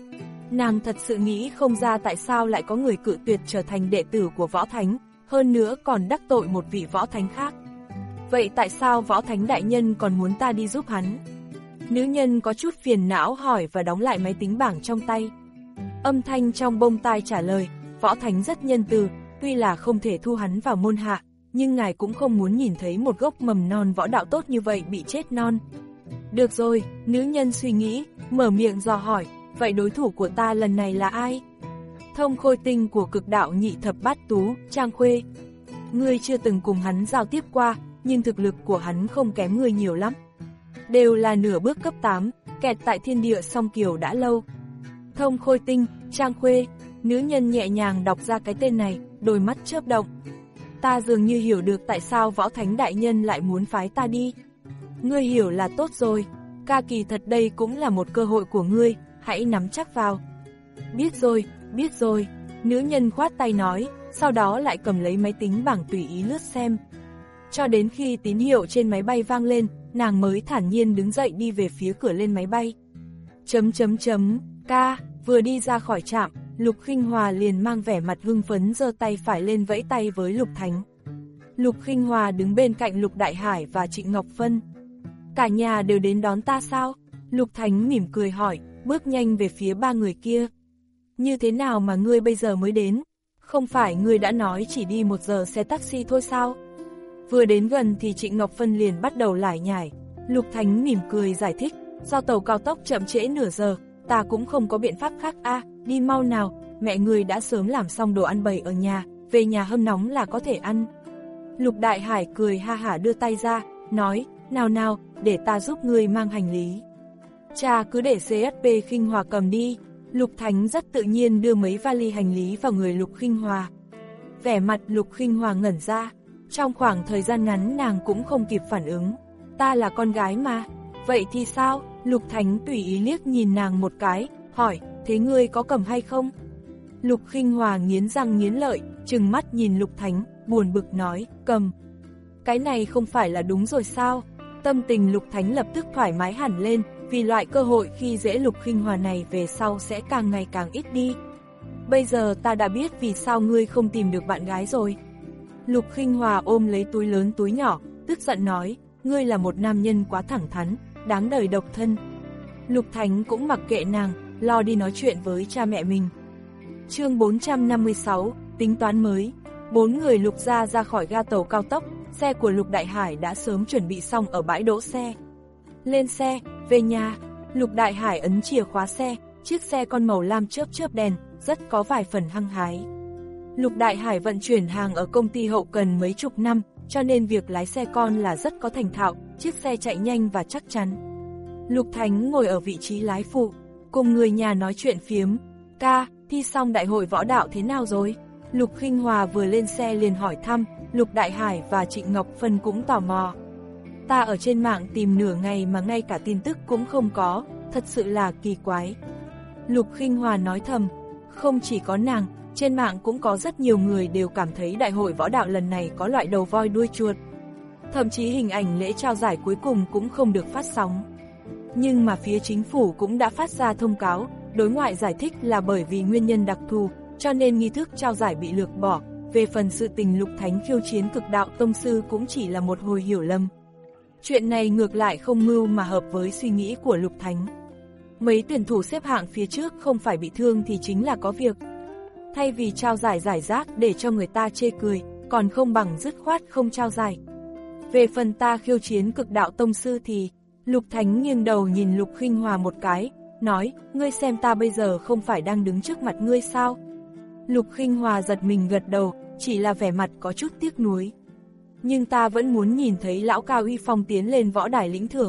Nàng thật sự nghĩ không ra tại sao lại có người cự tuyệt trở thành đệ tử của Võ Thánh, hơn nữa còn đắc tội một vị Võ Thánh khác. Vậy tại sao Võ Thánh đại nhân còn muốn ta đi giúp hắn? Nữ nhân có chút phiền não hỏi và đóng lại máy tính bảng trong tay. Âm thanh trong bông tai trả lời, Võ Thánh rất nhân từ, tuy là không thể thu hắn vào môn hạ, nhưng ngài cũng không muốn nhìn thấy một gốc mầm non võ đạo tốt như vậy bị chết non. Được rồi, nữ nhân suy nghĩ, mở miệng dò hỏi, vậy đối thủ của ta lần này là ai? Thông Khôi Tinh của Cực Đạo Nhị Thập Bát Tú, Trang Khuê. Ngươi chưa từng cùng hắn giao tiếp qua, nhưng thực lực của hắn không kém ngươi nhiều lắm. Đều là nửa bước cấp tám, kẹt tại thiên địa song kiều đã lâu. Thông Khôi Tinh, Trang Khuê, nữ nhân nhẹ nhàng đọc ra cái tên này, đôi mắt chớp động. Ta dường như hiểu được tại sao Võ Thánh đại nhân lại muốn phái ta đi. Ngươi hiểu là tốt rồi, ca kỳ thật đây cũng là một cơ hội của ngươi, hãy nắm chắc vào. Biết rồi, biết rồi, nữ nhân khoát tay nói, sau đó lại cầm lấy máy tính bảng tùy ý lướt xem. Cho đến khi tín hiệu trên máy bay vang lên, nàng mới thản nhiên đứng dậy đi về phía cửa lên máy bay. Chấm chấm chấm, ca, vừa đi ra khỏi trạm, Lục Khinh Hòa liền mang vẻ mặt hưng phấn giơ tay phải lên vẫy tay với Lục Thánh. Lục Khinh Hòa đứng bên cạnh Lục Đại Hải và Trịnh Ngọc Phân. Cả nhà đều đến đón ta sao? Lục Thánh mỉm cười hỏi, bước nhanh về phía ba người kia. Như thế nào mà ngươi bây giờ mới đến? Không phải ngươi đã nói chỉ đi một giờ xe taxi thôi sao? Vừa đến gần thì Trịnh Ngọc Phân liền bắt đầu lải nhải. Lục Thánh mỉm cười giải thích, do tàu cao tốc chậm trễ nửa giờ, ta cũng không có biện pháp khác a, à, đi mau nào, mẹ ngươi đã sớm làm xong đồ ăn bày ở nhà, về nhà hâm nóng là có thể ăn. Lục Đại Hải cười ha hả đưa tay ra, nói, nào nào, để ta giúp ngươi mang hành lý. Cha cứ để xê ét pê Khinh Hòa cầm đi. Lục Thánh rất tự nhiên đưa mấy vali hành lý vào người Lục Khinh Hòa. Vẻ mặt Lục Khinh Hòa ngẩn ra, trong khoảng thời gian ngắn nàng cũng không kịp phản ứng. Ta là con gái mà. Vậy thì sao? Lục Thánh tùy ý liếc nhìn nàng một cái, hỏi, thế ngươi có cầm hay không? Lục Khinh Hòa nghiến răng nghiến lợi, trừng mắt nhìn Lục Thánh, buồn bực nói, cầm. Cái này không phải là đúng rồi sao? Tâm tình Lục Thánh lập tức thoải mái hẳn lên, vì loại cơ hội khi dễ Lục Khinh Hòa này về sau sẽ càng ngày càng ít đi. Bây giờ ta đã biết vì sao ngươi không tìm được bạn gái rồi. Lục Khinh Hòa ôm lấy túi lớn túi nhỏ, tức giận nói, ngươi là một nam nhân quá thẳng thắn, đáng đời độc thân. Lục Thánh cũng mặc kệ nàng, lo đi nói chuyện với cha mẹ mình. Chương bốn trăm năm mươi sáu, tính toán mới. Bốn người Lục gia ra khỏi ga tàu cao tốc, xe của Lục Đại Hải đã sớm chuẩn bị xong ở bãi đỗ xe. Lên xe, về nhà. Lục Đại Hải ấn chìa khóa xe, chiếc xe con màu lam chớp chớp đèn, rất có vài phần hăng hái. Lục Đại Hải vận chuyển hàng ở công ty hậu cần mấy chục năm, cho nên việc lái xe con là rất có thành thạo, chiếc xe chạy nhanh và chắc chắn. Lục Thánh ngồi ở vị trí lái phụ, cùng người nhà nói chuyện phiếm. Ca, thi xong đại hội võ đạo thế nào rồi? Lục Khinh Hòa vừa lên xe liền hỏi thăm, Lục Đại Hải và Trịnh Ngọc Phân cũng tò mò. Ta ở trên mạng tìm nửa ngày mà ngay cả tin tức cũng không có, thật sự là kỳ quái. Lục Khinh Hòa nói thầm, không chỉ có nàng, trên mạng cũng có rất nhiều người đều cảm thấy đại hội võ đạo lần này có loại đầu voi đuôi chuột. Thậm chí hình ảnh lễ trao giải cuối cùng cũng không được phát sóng. Nhưng mà phía chính phủ cũng đã phát ra thông cáo, đối ngoại giải thích là bởi vì nguyên nhân đặc thù, cho nên nghi thức trao giải bị lược bỏ. Về phần sự tình Lục Thánh khiêu chiến Cực Đạo Tông Sư cũng chỉ là một hồi hiểu lầm. Chuyện này ngược lại không mưu mà hợp với suy nghĩ của Lục Thánh. Mấy tuyển thủ xếp hạng phía trước không phải bị thương thì chính là có việc. Thay vì trao giải giải rác để cho người ta chê cười, còn không bằng dứt khoát không trao giải. Về phần ta khiêu chiến Cực Đạo Tông Sư thì, Lục Thánh nghiêng đầu nhìn Lục Khinh Hòa một cái, nói, ngươi xem ta bây giờ không phải đang đứng trước mặt ngươi sao? Lục Khinh Hòa giật mình gật đầu, chỉ là vẻ mặt có chút tiếc nuối. Nhưng ta vẫn muốn nhìn thấy lão Cao uy phong tiến lên võ đài lĩnh thưởng.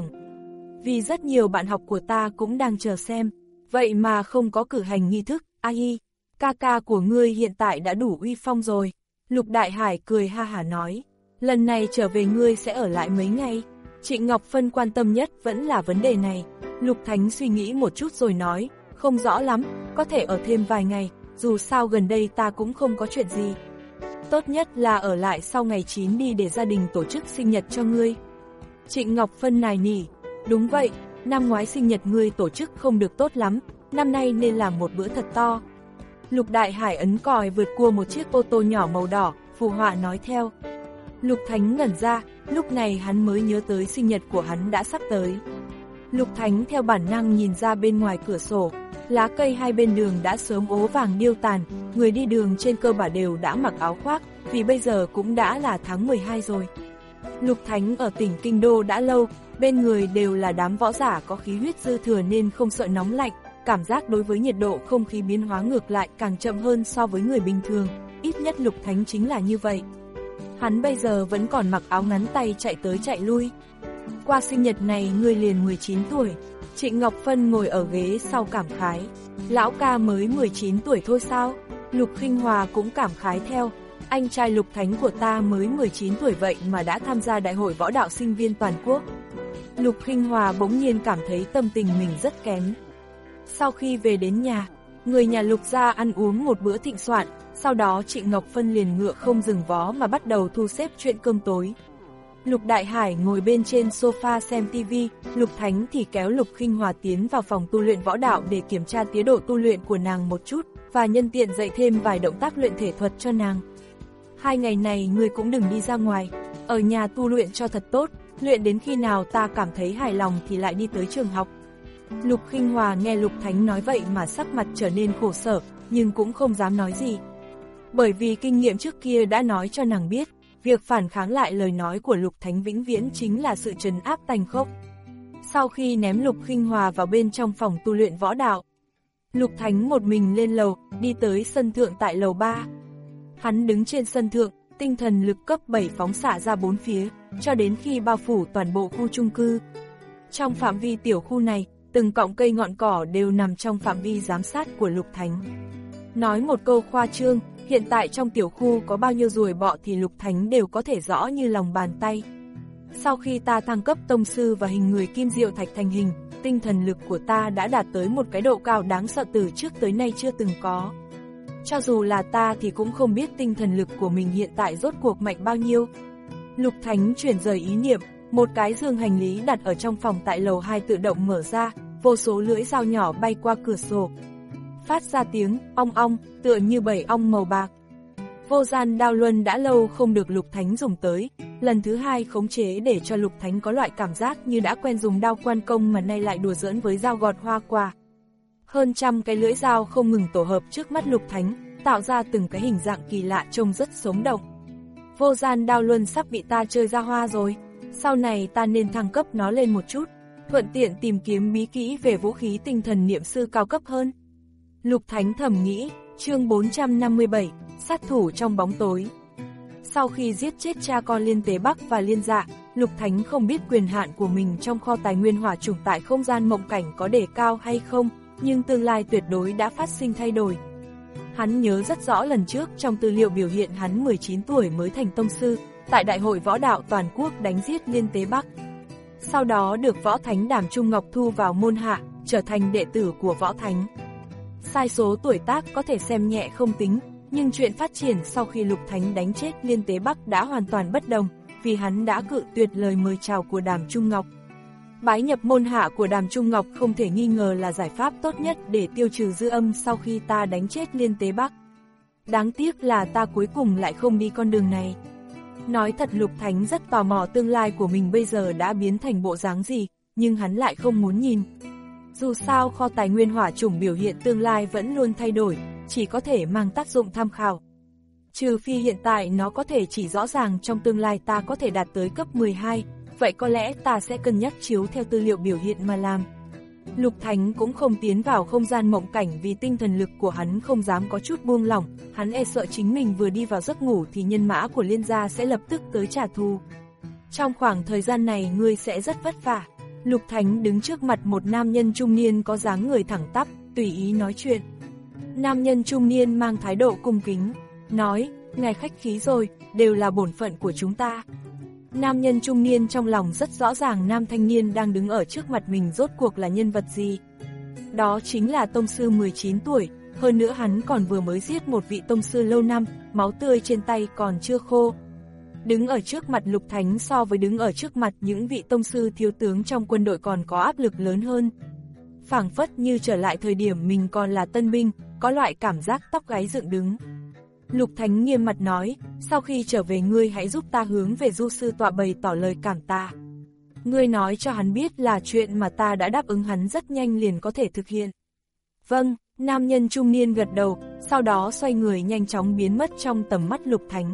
Vì rất nhiều bạn học của ta cũng đang chờ xem, vậy mà không có cử hành nghi thức, ai, ca ca của ngươi hiện tại đã đủ uy phong rồi. Lục Đại Hải cười ha hả nói, lần này trở về ngươi sẽ ở lại mấy ngày. Trịnh Ngọc Phân quan tâm nhất vẫn là vấn đề này. Lục Thánh suy nghĩ một chút rồi nói, không rõ lắm, có thể ở thêm vài ngày, dù sao gần đây ta cũng không có chuyện gì. Tốt nhất là ở lại sau ngày chín đi để gia đình tổ chức sinh nhật cho ngươi. Trịnh Ngọc Phân nài nỉ, đúng vậy, năm ngoái sinh nhật ngươi tổ chức không được tốt lắm, năm nay nên làm một bữa thật to. Lục Đại Hải ấn còi vượt qua một chiếc ô tô nhỏ màu đỏ, phù họa nói theo. Lục Thánh ngẩn ra, lúc này hắn mới nhớ tới sinh nhật của hắn đã sắp tới. Lục Thánh theo bản năng nhìn ra bên ngoài cửa sổ, lá cây hai bên đường đã sớm ố vàng điêu tàn, người đi đường trên cơ bản đều đã mặc áo khoác, vì bây giờ cũng đã là tháng mười hai rồi. Lục Thánh ở tỉnh Kinh Đô đã lâu, bên người đều là đám võ giả có khí huyết dư thừa nên không sợ nóng lạnh, cảm giác đối với nhiệt độ không khí biến hóa ngược lại càng chậm hơn so với người bình thường, ít nhất Lục Thánh chính là như vậy. Hắn bây giờ vẫn còn mặc áo ngắn tay chạy tới chạy lui. Qua sinh nhật này ngươi liền mười chín tuổi, Trịnh Ngọc Phân ngồi ở ghế sau cảm khái. Lão ca mới mười chín tuổi thôi sao? Lục Khinh Hòa cũng cảm khái theo. Anh trai Lục Thánh của ta mới mười chín tuổi vậy mà đã tham gia đại hội võ đạo sinh viên toàn quốc. Lục Khinh Hòa bỗng nhiên cảm thấy tâm tình mình rất kém. Sau khi về đến nhà, người nhà Lục gia ăn uống một bữa thịnh soạn, sau đó Trịnh Ngọc Phân liền ngựa không dừng vó mà bắt đầu thu xếp chuyện cơm tối. Lục Đại Hải ngồi bên trên sofa xem tivi, Lục Thánh thì kéo Lục Khinh Hòa tiến vào phòng tu luyện võ đạo để kiểm tra tiến độ tu luyện của nàng một chút, và nhân tiện dạy thêm vài động tác luyện thể thuật cho nàng. Hai ngày này ngươi cũng đừng đi ra ngoài, ở nhà tu luyện cho thật tốt, luyện đến khi nào ta cảm thấy hài lòng thì lại đi tới trường học. Lục Khinh Hòa nghe Lục Thánh nói vậy mà sắc mặt trở nên khổ sở, nhưng cũng không dám nói gì. Bởi vì kinh nghiệm trước kia đã nói cho nàng biết, việc phản kháng lại lời nói của Lục Thánh vĩnh viễn chính là sự trấn áp tàn khốc. Sau khi ném Lục Khinh Hòa vào bên trong phòng tu luyện võ đạo, Lục Thánh một mình lên lầu, đi tới sân thượng tại lầu ba. Hắn đứng trên sân thượng, tinh thần lực cấp bảy phóng xạ ra bốn phía, cho đến khi bao phủ toàn bộ khu chung cư. Trong phạm vi tiểu khu này, từng cọng cây ngọn cỏ đều nằm trong phạm vi giám sát của Lục Thánh. Nói một câu khoa trương, hiện tại trong tiểu khu có bao nhiêu ruồi bọ thì Lục Thánh đều có thể rõ như lòng bàn tay. Sau khi ta thăng cấp tông sư và hình người kim diệu thạch thành hình, tinh thần lực của ta đã đạt tới một cái độ cao đáng sợ từ trước tới nay chưa từng có. Cho dù là ta thì cũng không biết tinh thần lực của mình hiện tại rốt cuộc mạnh bao nhiêu. Lục Thánh chuyển rời ý niệm, một cái giường hành lý đặt ở trong phòng tại lầu hai tự động mở ra, vô số lưỡi dao nhỏ bay qua cửa sổ, phát ra tiếng ong ong, tựa như bảy ong màu bạc. Vô gian đao luân đã lâu không được Lục Thánh dùng tới, lần thứ hai khống chế để cho Lục Thánh có loại cảm giác như đã quen dùng đao quan công mà nay lại đùa giỡn với dao gọt hoa quả. Hơn trăm cái lưỡi dao không ngừng tổ hợp trước mắt Lục Thánh, tạo ra từng cái hình dạng kỳ lạ trông rất sống động. Vô gian đao luân sắp bị ta chơi ra hoa rồi, sau này ta nên thăng cấp nó lên một chút, thuận tiện tìm kiếm bí kỹ về vũ khí tinh thần niệm sư cao cấp hơn. Lục Thánh thầm nghĩ. Chương bốn trăm năm mươi bảy, sát thủ trong bóng tối. Sau khi giết chết cha con Liên Tế Bắc và Liên Dạ, Lục Thánh không biết quyền hạn của mình trong kho tài nguyên hỏa chủng tại không gian mộng cảnh có đề cao hay không, nhưng tương lai tuyệt đối đã phát sinh thay đổi. Hắn nhớ rất rõ lần trước trong tư liệu biểu hiện hắn mười chín tuổi mới thành tông sư, tại Đại hội Võ đạo Toàn quốc đánh giết Liên Tế Bắc. Sau đó được Võ Thánh Đàm Trung Ngọc thu vào môn hạ, trở thành đệ tử của Võ Thánh. Sai số tuổi tác có thể xem nhẹ không tính, nhưng chuyện phát triển sau khi Lục Thánh đánh chết Liên Tế Bắc đã hoàn toàn bất đồng, vì hắn đã cự tuyệt lời mời chào của Đàm Trung Ngọc. Bái nhập môn hạ của Đàm Trung Ngọc không thể nghi ngờ là giải pháp tốt nhất để tiêu trừ dư âm sau khi ta đánh chết Liên Tế Bắc. Đáng tiếc là ta cuối cùng lại không đi con đường này. Nói thật, Lục Thánh rất tò mò tương lai của mình bây giờ đã biến thành bộ dáng gì, nhưng hắn lại không muốn nhìn. Dù sao kho tài nguyên hỏa chủng biểu hiện tương lai vẫn luôn thay đổi, chỉ có thể mang tác dụng tham khảo. Trừ phi hiện tại nó có thể chỉ rõ ràng trong tương lai ta có thể đạt tới cấp mười hai, vậy có lẽ ta sẽ cân nhắc chiếu theo tư liệu biểu hiện mà làm. Lục Thánh cũng không tiến vào không gian mộng cảnh vì tinh thần lực của hắn không dám có chút buông lỏng, hắn e sợ chính mình vừa đi vào giấc ngủ thì nhân mã của Liên gia sẽ lập tức tới trả thù. Trong khoảng thời gian này ngươi sẽ rất vất vả. Lục Thánh đứng trước mặt một nam nhân trung niên có dáng người thẳng tắp, tùy ý nói chuyện. Nam nhân trung niên mang thái độ cung kính, nói, ngài khách khí rồi, đều là bổn phận của chúng ta. Nam nhân trung niên trong lòng rất rõ ràng nam thanh niên đang đứng ở trước mặt mình rốt cuộc là nhân vật gì. Đó chính là tông sư mười chín tuổi, hơn nữa hắn còn vừa mới giết một vị tông sư lâu năm, máu tươi trên tay còn chưa khô. Đứng ở trước mặt Lục Thánh so với đứng ở trước mặt những vị tông sư thiếu tướng trong quân đội còn có áp lực lớn hơn. phảng phất như trở lại thời điểm mình còn là tân binh, có loại cảm giác tóc gáy dựng đứng. Lục Thánh nghiêm mặt nói, sau khi trở về ngươi hãy giúp ta hướng về Du sư tọa bày tỏ lời cảm tạ. Ngươi nói cho hắn biết là chuyện mà ta đã đáp ứng hắn rất nhanh liền có thể thực hiện. Vâng, nam nhân trung niên gật đầu, sau đó xoay người nhanh chóng biến mất trong tầm mắt Lục Thánh.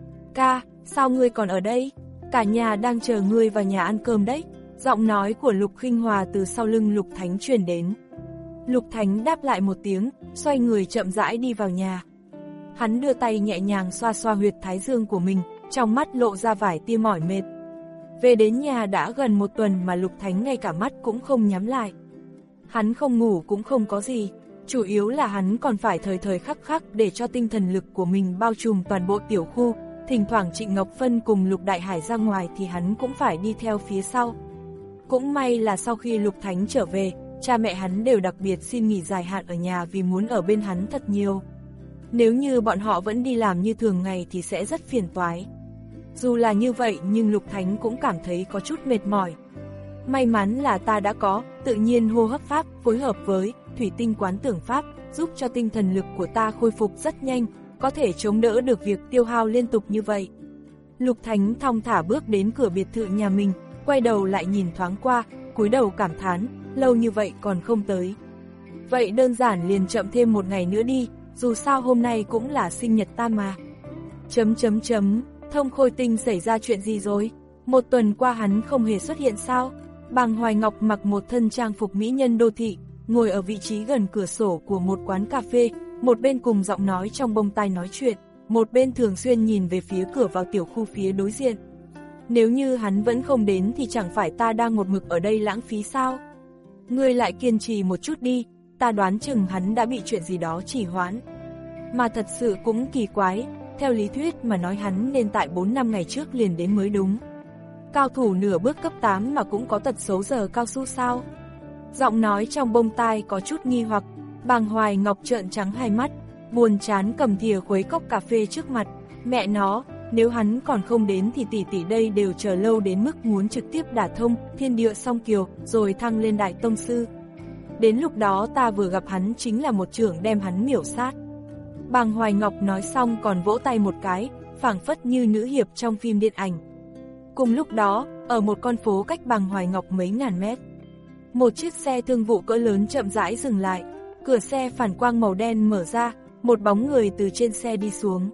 Ca, sao ngươi còn ở đây? Cả nhà đang chờ ngươi vào nhà ăn cơm đấy. Giọng nói của Lục Khinh Hòa từ sau lưng Lục Thánh truyền đến. Lục Thánh đáp lại một tiếng, xoay người chậm rãi đi vào nhà. Hắn đưa tay nhẹ nhàng xoa xoa huyệt thái dương của mình, trong mắt lộ ra vài tia mỏi mệt. Về đến nhà đã gần một tuần mà Lục Thánh ngay cả mắt cũng không nhắm lại. Hắn không ngủ cũng không có gì, chủ yếu là hắn còn phải thời thời khắc khắc để cho tinh thần lực của mình bao trùm toàn bộ tiểu khu. Thỉnh thoảng Trịnh Ngọc Phân cùng Lục Đại Hải ra ngoài thì hắn cũng phải đi theo phía sau. Cũng may là sau khi Lục Thánh trở về, cha mẹ hắn đều đặc biệt xin nghỉ dài hạn ở nhà vì muốn ở bên hắn thật nhiều. Nếu như bọn họ vẫn đi làm như thường ngày thì sẽ rất phiền toái. Dù là như vậy nhưng Lục Thánh cũng cảm thấy có chút mệt mỏi. May mắn là ta đã có tự nhiên hô hấp pháp phối hợp với thủy tinh quán tưởng pháp, giúp cho tinh thần lực của ta khôi phục rất nhanh, có thể chống đỡ được việc tiêu hao liên tục như vậy. Lục Thánh thong thả bước đến cửa biệt thự nhà mình, quay đầu lại nhìn thoáng qua, cúi đầu cảm thán, lâu như vậy còn không tới. Vậy đơn giản liền chậm thêm một ngày nữa đi, dù sao hôm nay cũng là sinh nhật ta mà. Chấm chấm chấm, Thông Khôi Tinh xảy ra chuyện gì rồi? Một tuần qua hắn không hề xuất hiện sao? Bàng Hoài Ngọc mặc một thân trang phục mỹ nhân đô thị, ngồi ở vị trí gần cửa sổ của một quán cà phê, một bên cùng giọng nói trong bông tai nói chuyện, một bên thường xuyên nhìn về phía cửa vào tiểu khu phía đối diện. Nếu như hắn vẫn không đến thì chẳng phải ta đang một mực ở đây lãng phí sao? Ngươi lại kiên trì một chút đi, ta đoán chừng hắn đã bị chuyện gì đó trì hoãn. Mà thật sự cũng kỳ quái, theo lý thuyết mà nói hắn nên tại bốn năm ngày trước liền đến mới đúng. Cao thủ nửa bước cấp tám mà cũng có tật xấu giờ cao su sao? Giọng nói trong bông tai có chút nghi hoặc, Bàng Hoài Ngọc trợn trắng hai mắt, buồn chán cầm thìa khuấy cốc cà phê trước mặt. Mẹ nó, nếu hắn còn không đến thì tỷ tỷ đây đều chờ lâu đến mức muốn trực tiếp đả thông thiên địa song kiều rồi thăng lên đại tông sư. Đến lúc đó ta vừa gặp hắn chính là một chưởng đem hắn miểu sát. Bàng Hoài Ngọc nói xong còn vỗ tay một cái, phảng phất như nữ hiệp trong phim điện ảnh. Cùng lúc đó, ở một con phố cách Bàng Hoài Ngọc mấy ngàn mét, một chiếc xe thương vụ cỡ lớn chậm rãi dừng lại, cửa xe phản quang màu đen mở ra, một bóng người từ trên xe đi xuống.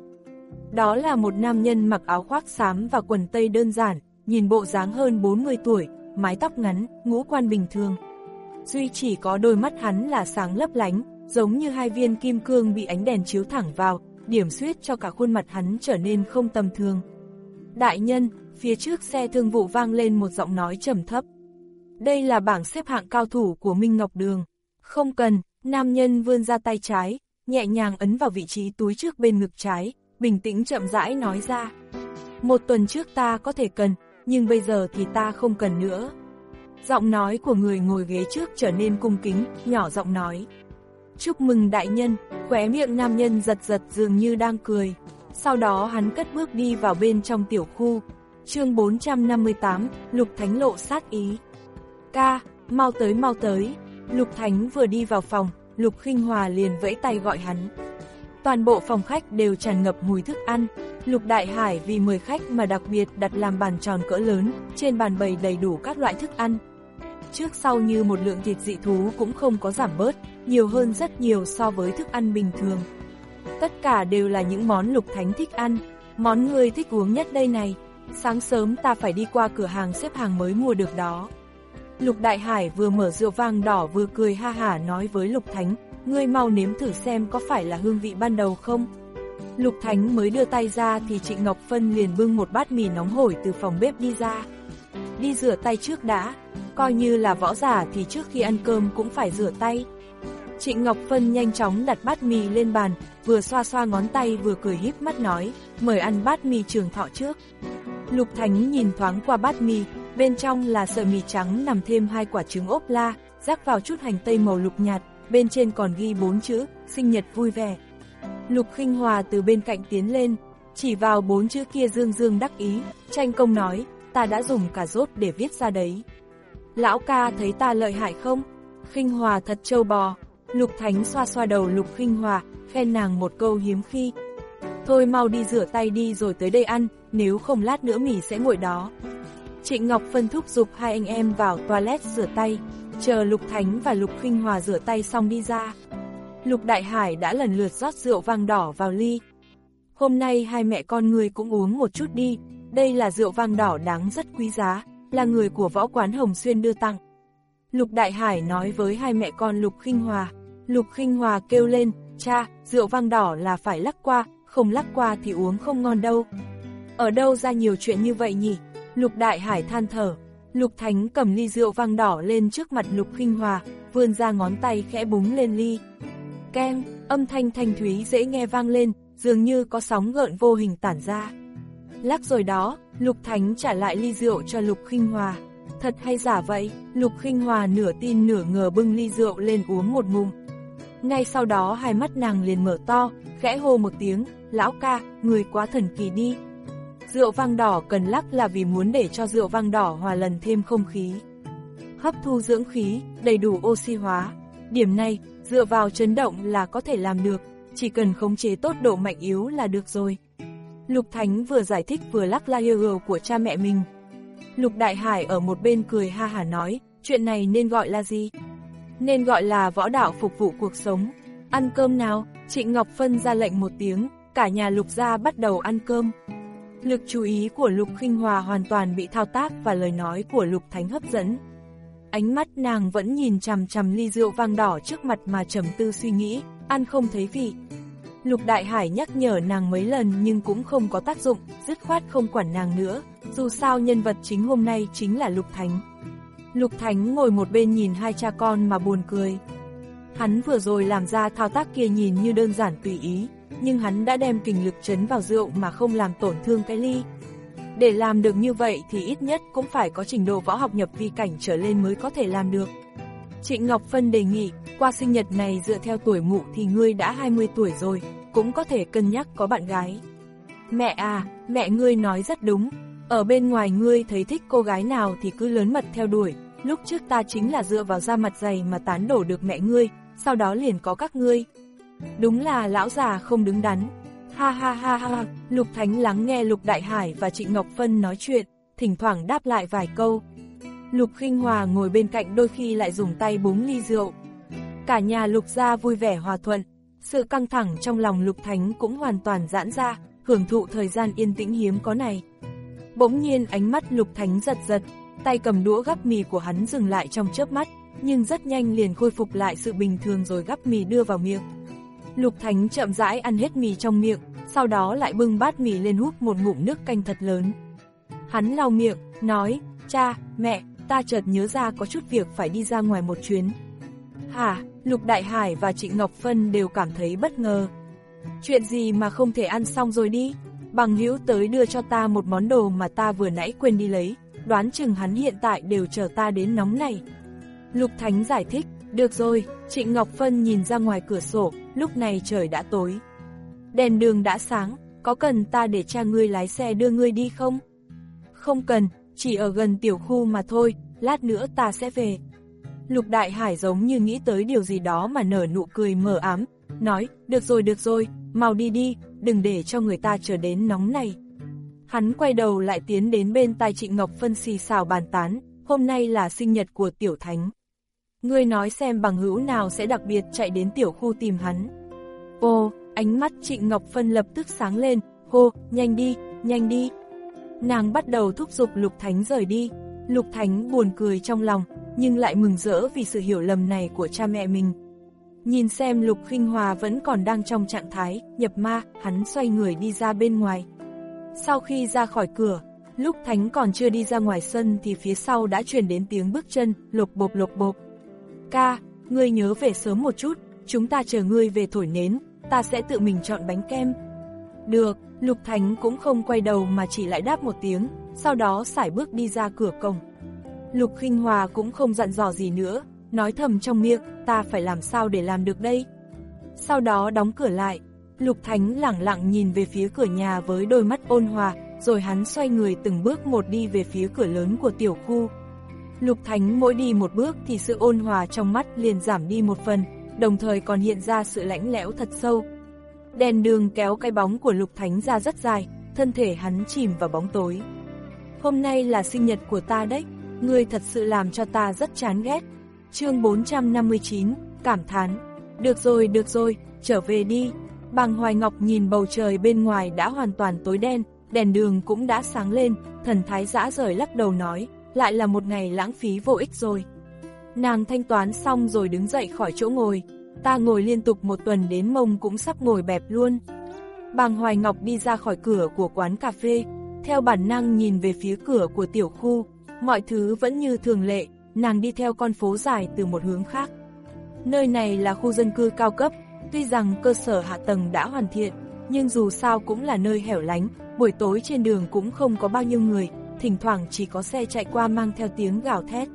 Đó là một nam nhân mặc áo khoác xám và quần tây đơn giản, nhìn bộ dáng hơn bốn mươi tuổi, mái tóc ngắn, ngũ quan bình thường. Duy chỉ có đôi mắt hắn là sáng lấp lánh, giống như hai viên kim cương bị ánh đèn chiếu thẳng vào, điểm xuyết cho cả khuôn mặt hắn trở nên không tầm thường. Đại nhân, phía trước xe thương vụ vang lên một giọng nói trầm thấp. Đây là bảng xếp hạng cao thủ của Minh Ngọc Đường. Không cần, nam nhân vươn ra tay trái, nhẹ nhàng ấn vào vị trí túi trước bên ngực trái, bình tĩnh chậm rãi nói ra. Một tuần trước ta có thể cần, nhưng bây giờ thì ta không cần nữa. Giọng nói của người ngồi ghế trước trở nên cung kính, nhỏ giọng nói. Chúc mừng đại nhân, khóe miệng nam nhân giật giật dường như đang cười. Sau đó hắn cất bước đi vào bên trong tiểu khu. Chương bốn trăm năm mươi tám, Lục Thánh lộ sát ý. Ca, mau tới mau tới. Lục Thánh vừa đi vào phòng, Lục Khinh Hòa liền vẫy tay gọi hắn. Toàn bộ phòng khách đều tràn ngập mùi thức ăn. Lục Đại Hải vì mời khách mà đặc biệt đặt làm bàn tròn cỡ lớn, trên bàn bày đầy đủ các loại thức ăn. Trước sau như một lượng thịt dị thú cũng không có giảm bớt, nhiều hơn rất nhiều so với thức ăn bình thường. Tất cả đều là những món Lục Thánh thích ăn, món người thích uống nhất đây này. Sáng sớm ta phải đi qua cửa hàng xếp hàng mới mua được đó. Lục Đại Hải vừa mở rượu vang đỏ vừa cười ha hả nói với Lục Thánh, ngươi mau nếm thử xem có phải là hương vị ban đầu không. Lục Thánh mới đưa tay ra thì Trịnh Ngọc Phân liền bưng một bát mì nóng hổi từ phòng bếp đi ra. Đi rửa tay trước đã, coi như là võ giả thì trước khi ăn cơm cũng phải rửa tay. Trịnh Ngọc Phân nhanh chóng đặt bát mì lên bàn, vừa xoa xoa ngón tay vừa cười híp mắt nói, mời ăn bát mì Trường Thọ trước. Lục Thánh nhìn thoáng qua bát mì, bên trong là sợi mì trắng nằm thêm hai quả trứng ốp la, rắc vào chút hành tây màu lục nhạt, bên trên còn ghi bốn chữ, sinh nhật vui vẻ. Lục Khinh Hòa từ bên cạnh tiến lên, chỉ vào bốn chữ kia dương dương đắc ý, tranh công nói, ta đã dùng cà rốt để viết ra đấy. Lão ca thấy ta lợi hại không? Khinh Hòa thật trâu bò. Lục Thánh xoa xoa đầu Lục Khinh Hòa, khen nàng một câu hiếm khi. Thôi mau đi rửa tay đi rồi tới đây ăn, nếu không lát nữa mì sẽ nguội đó. Trịnh Ngọc Phân thúc giục hai anh em vào toilet rửa tay, chờ Lục Thánh và Lục Khinh Hòa rửa tay xong đi ra. Lục Đại Hải đã lần lượt rót rượu vang đỏ vào ly. Hôm nay hai mẹ con ngươi cũng uống một chút đi, đây là rượu vang đỏ đáng rất quý giá, là người của võ quán Hồng Xuyên đưa tặng. Lục Đại Hải nói với hai mẹ con Lục Khinh Hòa. Lục Khinh Hòa kêu lên, cha, rượu vang đỏ là phải lắc qua, không lắc qua thì uống không ngon đâu. Ở đâu ra nhiều chuyện như vậy nhỉ? Lục Đại Hải than thở. Lục Thánh cầm ly rượu vang đỏ lên trước mặt Lục Khinh Hòa, vươn ra ngón tay khẽ búng lên ly. Keng, âm thanh thanh thúy dễ nghe vang lên, dường như có sóng gợn vô hình tản ra. Lắc rồi đó, Lục Thánh trả lại ly rượu cho Lục Khinh Hòa. Thật hay giả vậy? Lục Khinh Hòa nửa tin nửa ngờ bưng ly rượu lên uống một ngụm. Ngay sau đó hai mắt nàng liền mở to, khẽ hô một tiếng, lão ca, người quá thần kỳ đi. Rượu vang đỏ cần lắc là vì muốn để cho rượu vang đỏ hòa lần thêm không khí, hấp thu dưỡng khí, đầy đủ oxy hóa. Điểm này, dựa vào chấn động là có thể làm được, chỉ cần khống chế tốt độ mạnh yếu là được rồi. Lục Thánh vừa giải thích vừa lắc la hero của cha mẹ mình. Lục Đại Hải ở một bên cười ha hả nói, chuyện này nên gọi là gì? Nên gọi là võ đạo phục vụ cuộc sống. Ăn cơm nào? Trịnh Ngọc Phân ra lệnh một tiếng, cả nhà Lục gia bắt đầu ăn cơm. Lực chú ý của Lục Khinh Hòa hoàn toàn bị thao tác và lời nói của Lục Thánh hấp dẫn. Ánh mắt nàng vẫn nhìn chằm chằm ly rượu vang đỏ trước mặt mà trầm tư suy nghĩ, ăn không thấy vị. Lục Đại Hải nhắc nhở nàng mấy lần nhưng cũng không có tác dụng, dứt khoát không quản nàng nữa, dù sao nhân vật chính hôm nay chính là Lục Thánh. Lục Thánh ngồi một bên nhìn hai cha con mà buồn cười. Hắn vừa rồi làm ra thao tác kia nhìn như đơn giản tùy ý, nhưng hắn đã đem kình lực chấn vào rượu mà không làm tổn thương cái ly. Để làm được như vậy thì ít nhất cũng phải có trình độ võ học nhập vi cảnh trở lên mới có thể làm được. Trịnh Ngọc Phân đề nghị, qua sinh nhật này dựa theo tuổi mụ thì ngươi đã hai mươi tuổi rồi, cũng có thể cân nhắc có bạn gái. Mẹ à, mẹ ngươi nói rất đúng, ở bên ngoài ngươi thấy thích cô gái nào thì cứ lớn mật theo đuổi, lúc trước ta chính là dựa vào da mặt dày mà tán đổ được mẹ ngươi, sau đó liền có các ngươi. Đúng là lão già không đứng đắn. Ha ha ha ha, Lục Thánh lắng nghe Lục Đại Hải và Trịnh Ngọc Phân nói chuyện, thỉnh thoảng đáp lại vài câu. Lục Khinh Hòa ngồi bên cạnh đôi khi lại dùng tay búng ly rượu. Cả nhà Lục gia vui vẻ hòa thuận, sự căng thẳng trong lòng Lục Thánh cũng hoàn toàn giãn ra, hưởng thụ thời gian yên tĩnh hiếm có này. Bỗng nhiên ánh mắt Lục Thánh giật giật, tay cầm đũa gắp mì của hắn dừng lại trong chớp mắt, nhưng rất nhanh liền khôi phục lại sự bình thường rồi gắp mì đưa vào miệng. Lục Thánh chậm rãi ăn hết mì trong miệng, sau đó lại bưng bát mì lên húp một ngụm nước canh thật lớn. Hắn lau miệng, nói, cha, mẹ, ta chợt nhớ ra có chút việc phải đi ra ngoài một chuyến. Hả? Lục Đại Hải và Trịnh Ngọc Phân đều cảm thấy bất ngờ. Chuyện gì mà không thể ăn xong rồi đi? Bằng hữu tới đưa cho ta một món đồ mà ta vừa nãy quên đi lấy, đoán chừng hắn hiện tại đều chờ ta đến nóng này. Lục Thánh giải thích, được rồi. Trịnh Ngọc Phân nhìn ra ngoài cửa sổ, lúc này trời đã tối. Đèn đường đã sáng, có cần ta để cha ngươi lái xe đưa ngươi đi không? Không cần, chỉ ở gần tiểu khu mà thôi, lát nữa ta sẽ về. Lục Đại Hải giống như nghĩ tới điều gì đó mà nở nụ cười mờ ám, nói, được rồi được rồi, mau đi đi, đừng để cho người ta chờ đến nóng này. Hắn quay đầu lại tiến đến bên tai Trịnh Ngọc Phân xì xào bàn tán, hôm nay là sinh nhật của Tiểu Thánh. Ngươi nói xem bằng hữu nào sẽ đặc biệt chạy đến tiểu khu tìm hắn. Ồ, ánh mắt Trịnh Ngọc Phân lập tức sáng lên, hô, nhanh đi, nhanh đi. Nàng bắt đầu thúc giục Lục Thánh rời đi. Lục Thánh buồn cười trong lòng, nhưng lại mừng rỡ vì sự hiểu lầm này của cha mẹ mình. Nhìn xem Lục Khinh Hòa vẫn còn đang trong trạng thái nhập ma, hắn xoay người đi ra bên ngoài. Sau khi ra khỏi cửa, Lục Thánh còn chưa đi ra ngoài sân thì phía sau đã truyền đến tiếng bước chân, lộp bộp lộp bộp. Ca, ngươi nhớ về sớm một chút, chúng ta chờ ngươi về thổi nến, ta sẽ tự mình chọn bánh kem. Được, Lục Thánh cũng không quay đầu mà chỉ lại đáp một tiếng, sau đó sải bước đi ra cửa cổng. Lục Khinh Hòa cũng không dặn dò gì nữa, nói thầm trong miệng, ta phải làm sao để làm được đây. Sau đó đóng cửa lại, Lục Thánh lẳng lặng nhìn về phía cửa nhà với đôi mắt ôn hòa, rồi hắn xoay người từng bước một đi về phía cửa lớn của tiểu khu. Lục Thánh mỗi đi một bước thì sự ôn hòa trong mắt liền giảm đi một phần, đồng thời còn hiện ra sự lạnh lẽo thật sâu. Đèn đường kéo cái bóng của Lục Thánh ra rất dài, thân thể hắn chìm vào bóng tối. Hôm nay là sinh nhật của ta đấy, ngươi thật sự làm cho ta rất chán ghét. Chương bốn trăm năm mươi chín, cảm thán. Được rồi, được rồi, trở về đi. Bàng Hoài Ngọc nhìn bầu trời bên ngoài đã hoàn toàn tối đen, đèn đường cũng đã sáng lên, thần thái dã rời lắc đầu nói, lại là một ngày lãng phí vô ích rồi. Nàng thanh toán xong rồi đứng dậy khỏi chỗ ngồi, ta ngồi liên tục một tuần đến mông cũng sắp ngồi bẹp luôn. Bàng Hoài Ngọc đi ra khỏi cửa của quán cà phê, theo bản năng nhìn về phía cửa của tiểu khu, mọi thứ vẫn như thường lệ, nàng đi theo con phố dài từ một hướng khác. Nơi này là khu dân cư cao cấp, tuy rằng cơ sở hạ tầng đã hoàn thiện, nhưng dù sao cũng là nơi hẻo lánh, buổi tối trên đường cũng không có bao nhiêu người, thỉnh thoảng chỉ có xe chạy qua mang theo tiếng gào thét.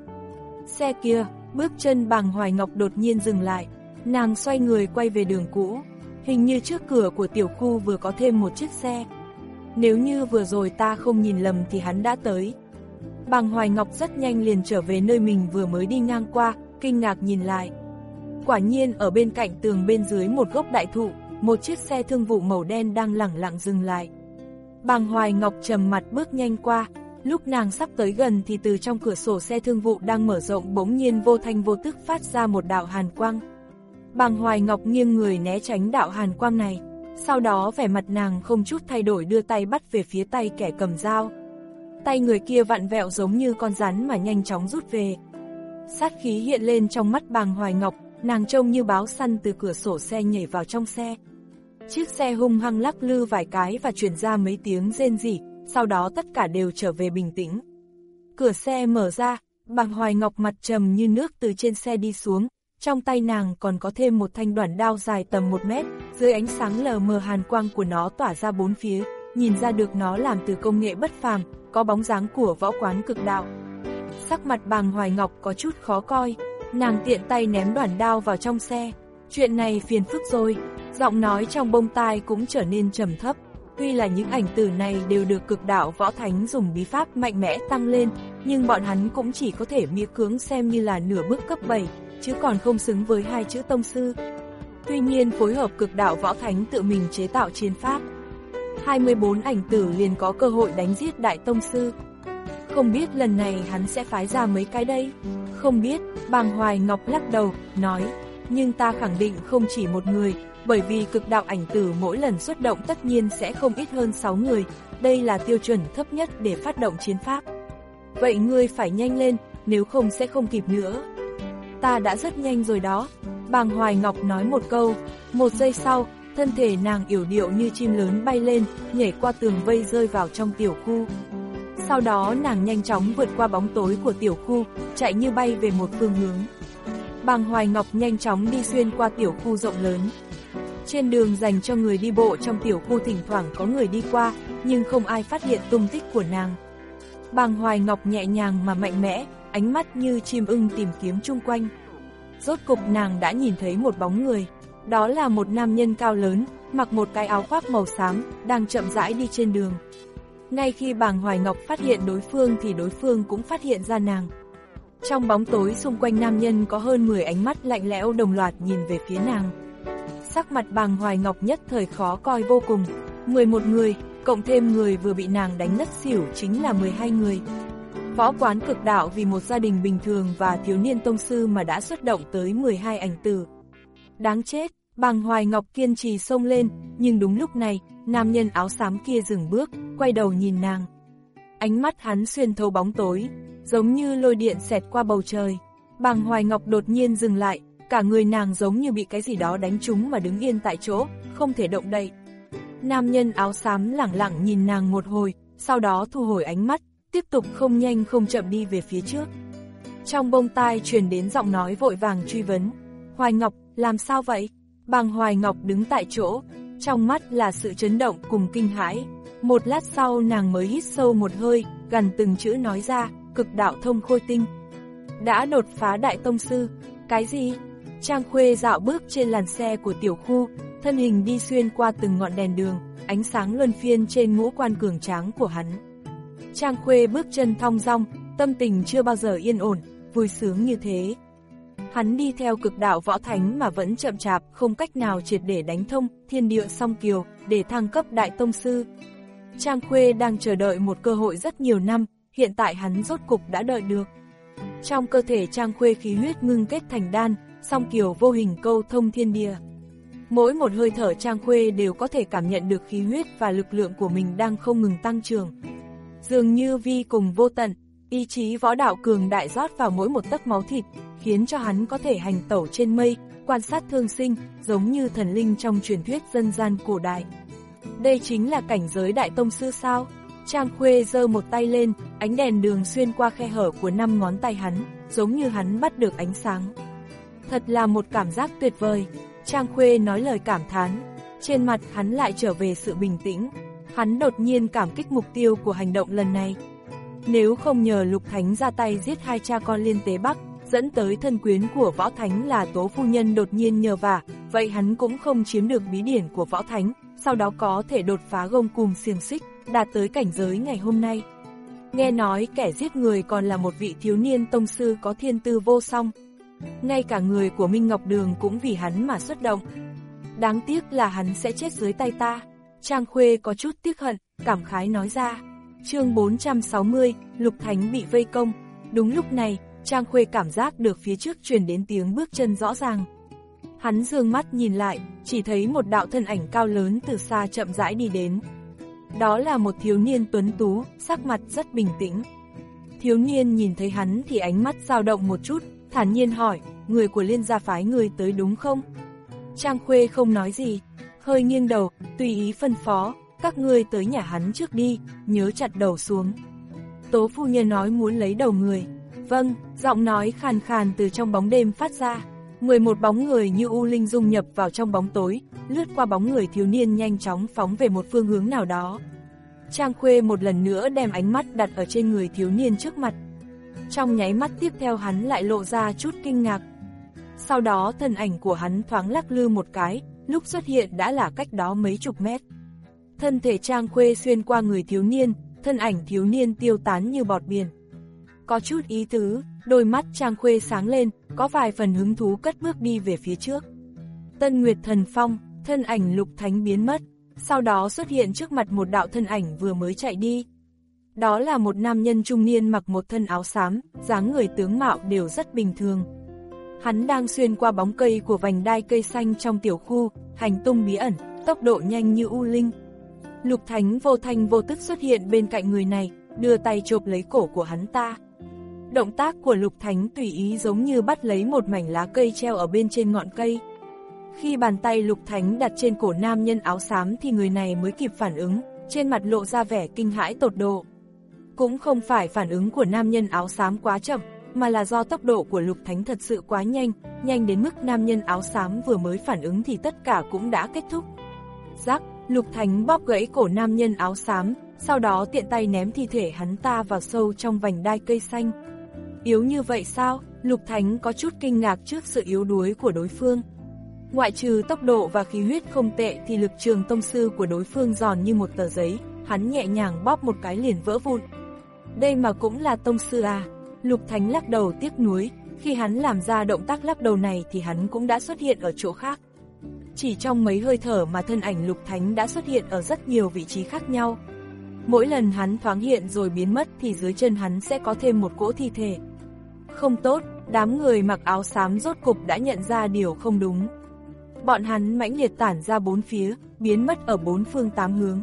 Xe kia, bước chân Bàng Hoài Ngọc đột nhiên dừng lại, nàng xoay người quay về đường cũ, hình như trước cửa của tiểu khu vừa có thêm một chiếc xe. Nếu như vừa rồi ta không nhìn lầm thì hắn đã tới. Bàng Hoài Ngọc rất nhanh liền trở về nơi mình vừa mới đi ngang qua, kinh ngạc nhìn lại. Quả nhiên ở bên cạnh tường bên dưới một gốc đại thụ, một chiếc xe thương vụ màu đen đang lẳng lặng dừng lại. Bàng Hoài Ngọc trầm mặt bước nhanh qua, lúc nàng sắp tới gần thì từ trong cửa sổ xe thương vụ đang mở rộng bỗng nhiên vô thanh vô tức phát ra một đạo hàn quang. Bàng Hoài Ngọc nghiêng người né tránh đạo hàn quang này, sau đó vẻ mặt nàng không chút thay đổi đưa tay bắt về phía tay kẻ cầm dao. Tay người kia vặn vẹo giống như con rắn mà nhanh chóng rút về. Sát khí hiện lên trong mắt Bàng Hoài Ngọc, nàng trông như báo săn từ cửa sổ xe nhảy vào trong xe. Chiếc xe hung hăng lắc lư vài cái và truyền ra mấy tiếng rên rỉ, sau đó tất cả đều trở về bình tĩnh. Cửa xe mở ra, Bàng Hoài Ngọc mặt trầm như nước từ trên xe đi xuống, trong tay nàng còn có thêm một thanh đoản đao dài tầm một mét, dưới ánh sáng lờ mờ hàn quang của nó tỏa ra bốn phía, nhìn ra được nó làm từ công nghệ bất phàm, có bóng dáng của võ quán cực đạo. Sắc mặt Bàng Hoài Ngọc có chút khó coi, nàng tiện tay ném đoản đao vào trong xe. Chuyện này phiền phức rồi, giọng nói trong bông tai cũng trở nên trầm thấp. Tuy là những ảnh tử này đều được cực đạo võ thánh dùng bí pháp mạnh mẽ tăng lên, nhưng bọn hắn cũng chỉ có thể miễn cưỡng xem như là nửa bước cấp bảy, chứ còn không xứng với hai chữ tông sư. Tuy nhiên phối hợp cực đạo võ thánh tự mình chế tạo chiến pháp, hai mươi bốn ảnh tử liền có cơ hội đánh giết đại tông sư. Không biết lần này hắn sẽ phái ra mấy cái đây? Không biết, Bàng Hoài Ngọc lắc đầu, nói, nhưng ta khẳng định không chỉ một người, bởi vì cực đạo ảnh tử mỗi lần xuất động tất nhiên sẽ không ít hơn sáu người, đây là tiêu chuẩn thấp nhất để phát động chiến pháp. Vậy ngươi phải nhanh lên, nếu không sẽ không kịp nữa. Ta đã rất nhanh rồi đó, Bàng Hoài Ngọc nói một câu, một giây sau, thân thể nàng yểu điệu như chim lớn bay lên, nhảy qua tường vây rơi vào trong tiểu khu. Sau đó nàng nhanh chóng vượt qua bóng tối của tiểu khu, chạy như bay về một phương hướng. Bàng Hoài Ngọc nhanh chóng đi xuyên qua tiểu khu rộng lớn. Trên đường dành cho người đi bộ trong tiểu khu thỉnh thoảng có người đi qua, nhưng không ai phát hiện tung tích của nàng. Bàng Hoài Ngọc nhẹ nhàng mà mạnh mẽ, ánh mắt như chim ưng tìm kiếm chung quanh. Rốt cục nàng đã nhìn thấy một bóng người. Đó là một nam nhân cao lớn, mặc một cái áo khoác màu xám, đang chậm rãi đi trên đường. Ngay khi Bàng Hoài Ngọc phát hiện đối phương thì đối phương cũng phát hiện ra nàng. Trong bóng tối xung quanh nam nhân có hơn mười ánh mắt lạnh lẽo đồng loạt nhìn về phía nàng. Sắc mặt Bàng Hoài Ngọc nhất thời khó coi vô cùng. mười một người, cộng thêm người vừa bị nàng đánh ngất xỉu chính là mười hai người. Võ quán cực đạo vì một gia đình bình thường và thiếu niên tông sư mà đã xuất động tới mười hai ảnh tử. Đáng chết, Bàng Hoài Ngọc kiên trì xông lên, nhưng đúng lúc này, nam nhân áo xám kia dừng bước, quay đầu nhìn nàng. Ánh mắt hắn xuyên thấu bóng tối, giống như lôi điện xẹt qua bầu trời. Bàng Hoài Ngọc đột nhiên dừng lại, cả người nàng giống như bị cái gì đó đánh trúng mà đứng yên tại chỗ, không thể động đậy. Nam nhân áo xám lẳng lặng nhìn nàng một hồi, sau đó thu hồi ánh mắt, tiếp tục không nhanh không chậm đi về phía trước. Trong bông tai truyền đến giọng nói vội vàng truy vấn. Hoài Ngọc, làm sao vậy? Bàng Hoài Ngọc đứng tại chỗ, trong mắt là sự chấn động cùng kinh hãi. Một lát sau nàng mới hít sâu một hơi, gằn từng chữ nói ra, cực đạo thông khôi tinh. Đã đột phá đại tông sư. Cái gì? Trang Khuê dạo bước trên làn xe của tiểu khu, thân hình đi xuyên qua từng ngọn đèn đường, ánh sáng luân phiên trên ngũ quan cường tráng của hắn. Trang Khuê bước chân thong dong, tâm tình chưa bao giờ yên ổn, vui sướng như thế. Hắn đi theo cực đạo võ thánh mà vẫn chậm chạp, không cách nào triệt để đánh thông thiên địa song kiều để thăng cấp đại tông sư. Trang Khuê đang chờ đợi một cơ hội rất nhiều năm, hiện tại hắn rốt cục đã đợi được. Trong cơ thể Trang Khuê khí huyết ngưng kết thành đan, song kiều vô hình câu thông thiên địa. Mỗi một hơi thở Trang Khuê đều có thể cảm nhận được khí huyết và lực lượng của mình đang không ngừng tăng trưởng. Dường như vi cùng vô tận, ý chí võ đạo cường đại rót vào mỗi một tấc máu thịt, khiến cho hắn có thể hành tẩu trên mây, quan sát thương sinh, giống như thần linh trong truyền thuyết dân gian cổ đại. Đây chính là cảnh giới đại tông sư sao? Trang Khuê giơ một tay lên, ánh đèn đường xuyên qua khe hở của năm ngón tay hắn, giống như hắn bắt được ánh sáng. Thật là một cảm giác tuyệt vời. Trang Khuê nói lời cảm thán, trên mặt hắn lại trở về sự bình tĩnh. Hắn đột nhiên cảm kích mục tiêu của hành động lần này. Nếu không nhờ Lục Thánh ra tay giết hai cha con Liên Tế Bắc, dẫn tới thân quyến của Võ Thánh là Tố Phu Nhân đột nhiên nhờ vả, vậy hắn cũng không chiếm được bí điển của Võ Thánh, sau đó có thể đột phá gông cùm xiềng xích, đạt tới cảnh giới ngày hôm nay. Nghe nói kẻ giết người còn là một vị thiếu niên tông sư có thiên tư vô song. Ngay cả người của Minh Ngọc Đường cũng vì hắn mà xuất động. Đáng tiếc là hắn sẽ chết dưới tay ta. Trang Khuê có chút tiếc hận, cảm khái nói ra. Chương bốn trăm sáu mươi, Lục Thánh bị vây công. Đúng lúc này, Trang Khuê cảm giác được phía trước truyền đến tiếng bước chân rõ ràng. Hắn dương mắt nhìn lại, chỉ thấy một đạo thân ảnh cao lớn từ xa chậm rãi đi đến. Đó là một thiếu niên tuấn tú, sắc mặt rất bình tĩnh. Thiếu niên nhìn thấy hắn thì ánh mắt dao động một chút, thản nhiên hỏi, người của Liên gia phái người tới đúng không? Trang Khuê không nói gì, hơi nghiêng đầu, tùy ý phân phó, các ngươi tới nhà hắn trước đi, nhớ chặt đầu xuống. Tố Phu Nhân nói muốn lấy đầu người. Vâng, giọng nói khàn khàn từ trong bóng đêm phát ra. mười một bóng người như u linh dung nhập vào trong bóng tối, lướt qua bóng người thiếu niên nhanh chóng phóng về một phương hướng nào đó. Trang Khuê một lần nữa đem ánh mắt đặt ở trên người thiếu niên trước mặt. Trong nháy mắt tiếp theo hắn lại lộ ra chút kinh ngạc. Sau đó thân ảnh của hắn thoáng lắc lư một cái, lúc xuất hiện đã là cách đó mấy chục mét. Thân thể Trang Khuê xuyên qua người thiếu niên, thân ảnh thiếu niên tiêu tán như bọt biển. Có chút ý tứ, đôi mắt Trang Khuê sáng lên, có vài phần hứng thú cất bước đi về phía trước. Tân Nguyệt Thần Phong, thân ảnh Lục Thánh biến mất, sau đó xuất hiện trước mặt một đạo thân ảnh vừa mới chạy đi. Đó là một nam nhân trung niên mặc một thân áo xám, dáng người tướng mạo đều rất bình thường. Hắn đang xuyên qua bóng cây của vành đai cây xanh trong tiểu khu, hành tung bí ẩn, tốc độ nhanh như u linh. Lục Thánh vô thanh vô tức xuất hiện bên cạnh người này, đưa tay chộp lấy cổ của hắn ta. Động tác của Lục Thánh tùy ý giống như bắt lấy một mảnh lá cây treo ở bên trên ngọn cây. Khi bàn tay Lục Thánh đặt trên cổ nam nhân áo xám thì người này mới kịp phản ứng, trên mặt lộ ra vẻ kinh hãi tột độ. Cũng không phải phản ứng của nam nhân áo xám quá chậm, mà là do tốc độ của Lục Thánh thật sự quá nhanh, nhanh đến mức nam nhân áo xám vừa mới phản ứng thì tất cả cũng đã kết thúc. Rắc, Lục Thánh bóp gãy cổ nam nhân áo xám, sau đó tiện tay ném thi thể hắn ta vào sâu trong vành đai cây xanh. Yếu như vậy sao? Lục Thánh có chút kinh ngạc trước sự yếu đuối của đối phương. Ngoại trừ tốc độ và khí huyết không tệ thì lực trường tông sư của đối phương giòn như một tờ giấy, hắn nhẹ nhàng bóp một cái liền vỡ vụn. Đây mà cũng là tông sư à? Lục Thánh lắc đầu tiếc nuối, khi hắn làm ra động tác lắc đầu này thì hắn cũng đã xuất hiện ở chỗ khác. Chỉ trong mấy hơi thở mà thân ảnh Lục Thánh đã xuất hiện ở rất nhiều vị trí khác nhau. Mỗi lần hắn thoáng hiện rồi biến mất thì dưới chân hắn sẽ có thêm một cỗ thi thể. Không tốt, đám người mặc áo xám rốt cục đã nhận ra điều không đúng. Bọn hắn mãnh liệt tản ra bốn phía, biến mất ở bốn phương tám hướng.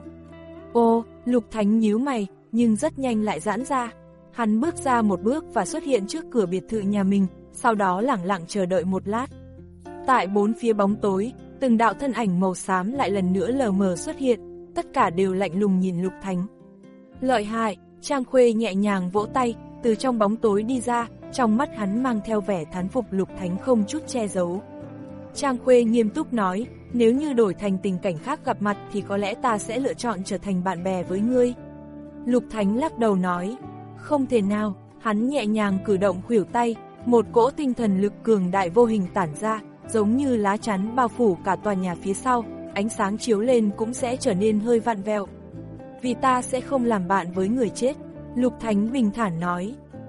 Ô, Lục Thánh nhíu mày, nhưng rất nhanh lại giãn ra. Hắn bước ra một bước và xuất hiện trước cửa biệt thự nhà mình, sau đó lẳng lặng chờ đợi một lát. Tại bốn phía bóng tối, từng đạo thân ảnh màu xám lại lần nữa lờ mờ xuất hiện, tất cả đều lạnh lùng nhìn Lục Thánh. Lợi hại, Trang Khuê nhẹ nhàng vỗ tay, từ trong bóng tối đi ra, trong mắt hắn mang theo vẻ thán phục Lục Thánh không chút che giấu. Trang Khuê nghiêm túc nói, nếu như đổi thành tình cảnh khác gặp mặt thì có lẽ ta sẽ lựa chọn trở thành bạn bè với ngươi. Lục Thánh lắc đầu nói, không thể nào, hắn nhẹ nhàng cử động khuỷu tay, một cỗ tinh thần lực cường đại vô hình tản ra, giống như lá chắn bao phủ cả tòa nhà phía sau, ánh sáng chiếu lên cũng sẽ trở nên hơi vặn vẹo. Vì ta sẽ không làm bạn với người chết, Lục Thánh bình thản nói.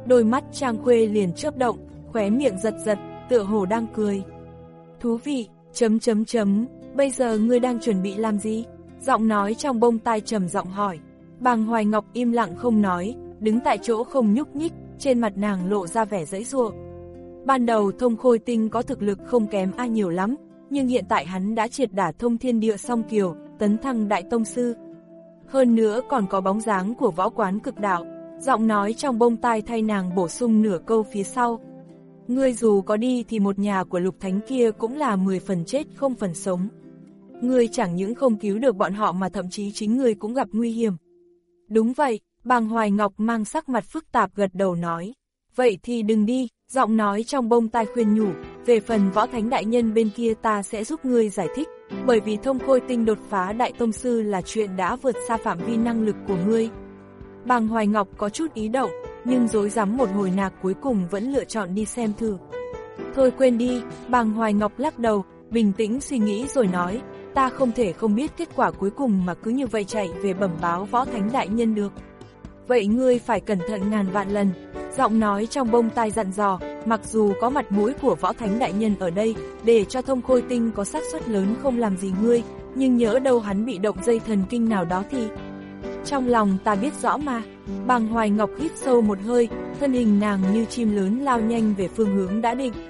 đôi mắt Trang Khuê liền chớp động, khóe miệng giật giật, tựa hồ đang cười. Thú vị, chấm chấm chấm, bây giờ ngươi đang chuẩn bị làm gì? Giọng nói trong bông tai trầm giọng hỏi. Bàng Hoài Ngọc im lặng không nói, đứng tại chỗ không nhúc nhích, trên mặt nàng lộ ra vẻ giãy giụa. Ban đầu Thông Khôi Tinh có thực lực không kém ai nhiều lắm, nhưng hiện tại hắn đã triệt đả thông thiên địa song kiều, tấn thăng đại tông sư. Hơn nữa còn có bóng dáng của võ quán cực đạo, giọng nói trong bông tai thay nàng bổ sung nửa câu phía sau. Ngươi dù có đi thì một nhà của Lục Thánh kia cũng là mười phần chết không phần sống. Ngươi chẳng những không cứu được bọn họ mà thậm chí chính ngươi cũng gặp nguy hiểm. Đúng vậy, Bàng Hoài Ngọc mang sắc mặt phức tạp gật đầu nói. Vậy thì đừng đi, giọng nói trong bông tai khuyên nhủ, về phần Võ Thánh đại nhân bên kia ta sẽ giúp ngươi giải thích, bởi vì Thông Khôi Tinh đột phá đại tông sư là chuyện đã vượt xa phạm vi năng lực của ngươi. Bàng Hoài Ngọc có chút ý động, nhưng rối rắm một hồi nạc cuối cùng vẫn lựa chọn đi xem thử. Thôi quên đi, Bàng Hoài Ngọc lắc đầu, bình tĩnh suy nghĩ rồi nói, ta không thể không biết kết quả cuối cùng mà cứ như vậy chạy về bẩm báo Võ Thánh đại nhân được. Vậy ngươi phải cẩn thận ngàn vạn lần, giọng nói trong bông tai dặn dò, mặc dù có mặt mũi của Võ Thánh đại nhân ở đây, để cho Thông Khôi Tinh có xác suất lớn không làm gì ngươi, nhưng nhỡ đâu hắn bị động dây thần kinh nào đó thì... Trong lòng ta biết rõ mà. Bàng Hoài Ngọc hít sâu một hơi, thân hình nàng như chim lớn lao nhanh về phương hướng đã định.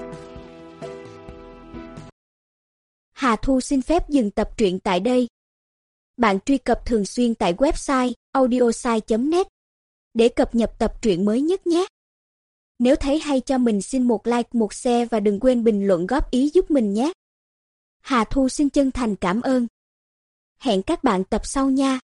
Hà Thu xin phép dừng tập truyện tại đây. Bạn truy cập thường xuyên tại website audiosai chấm net để cập nhật tập truyện mới nhất nhé. Nếu thấy hay cho mình xin một like, một share và đừng quên bình luận góp ý giúp mình nhé. Hà Thu xin chân thành cảm ơn. Hẹn các bạn tập sau nha.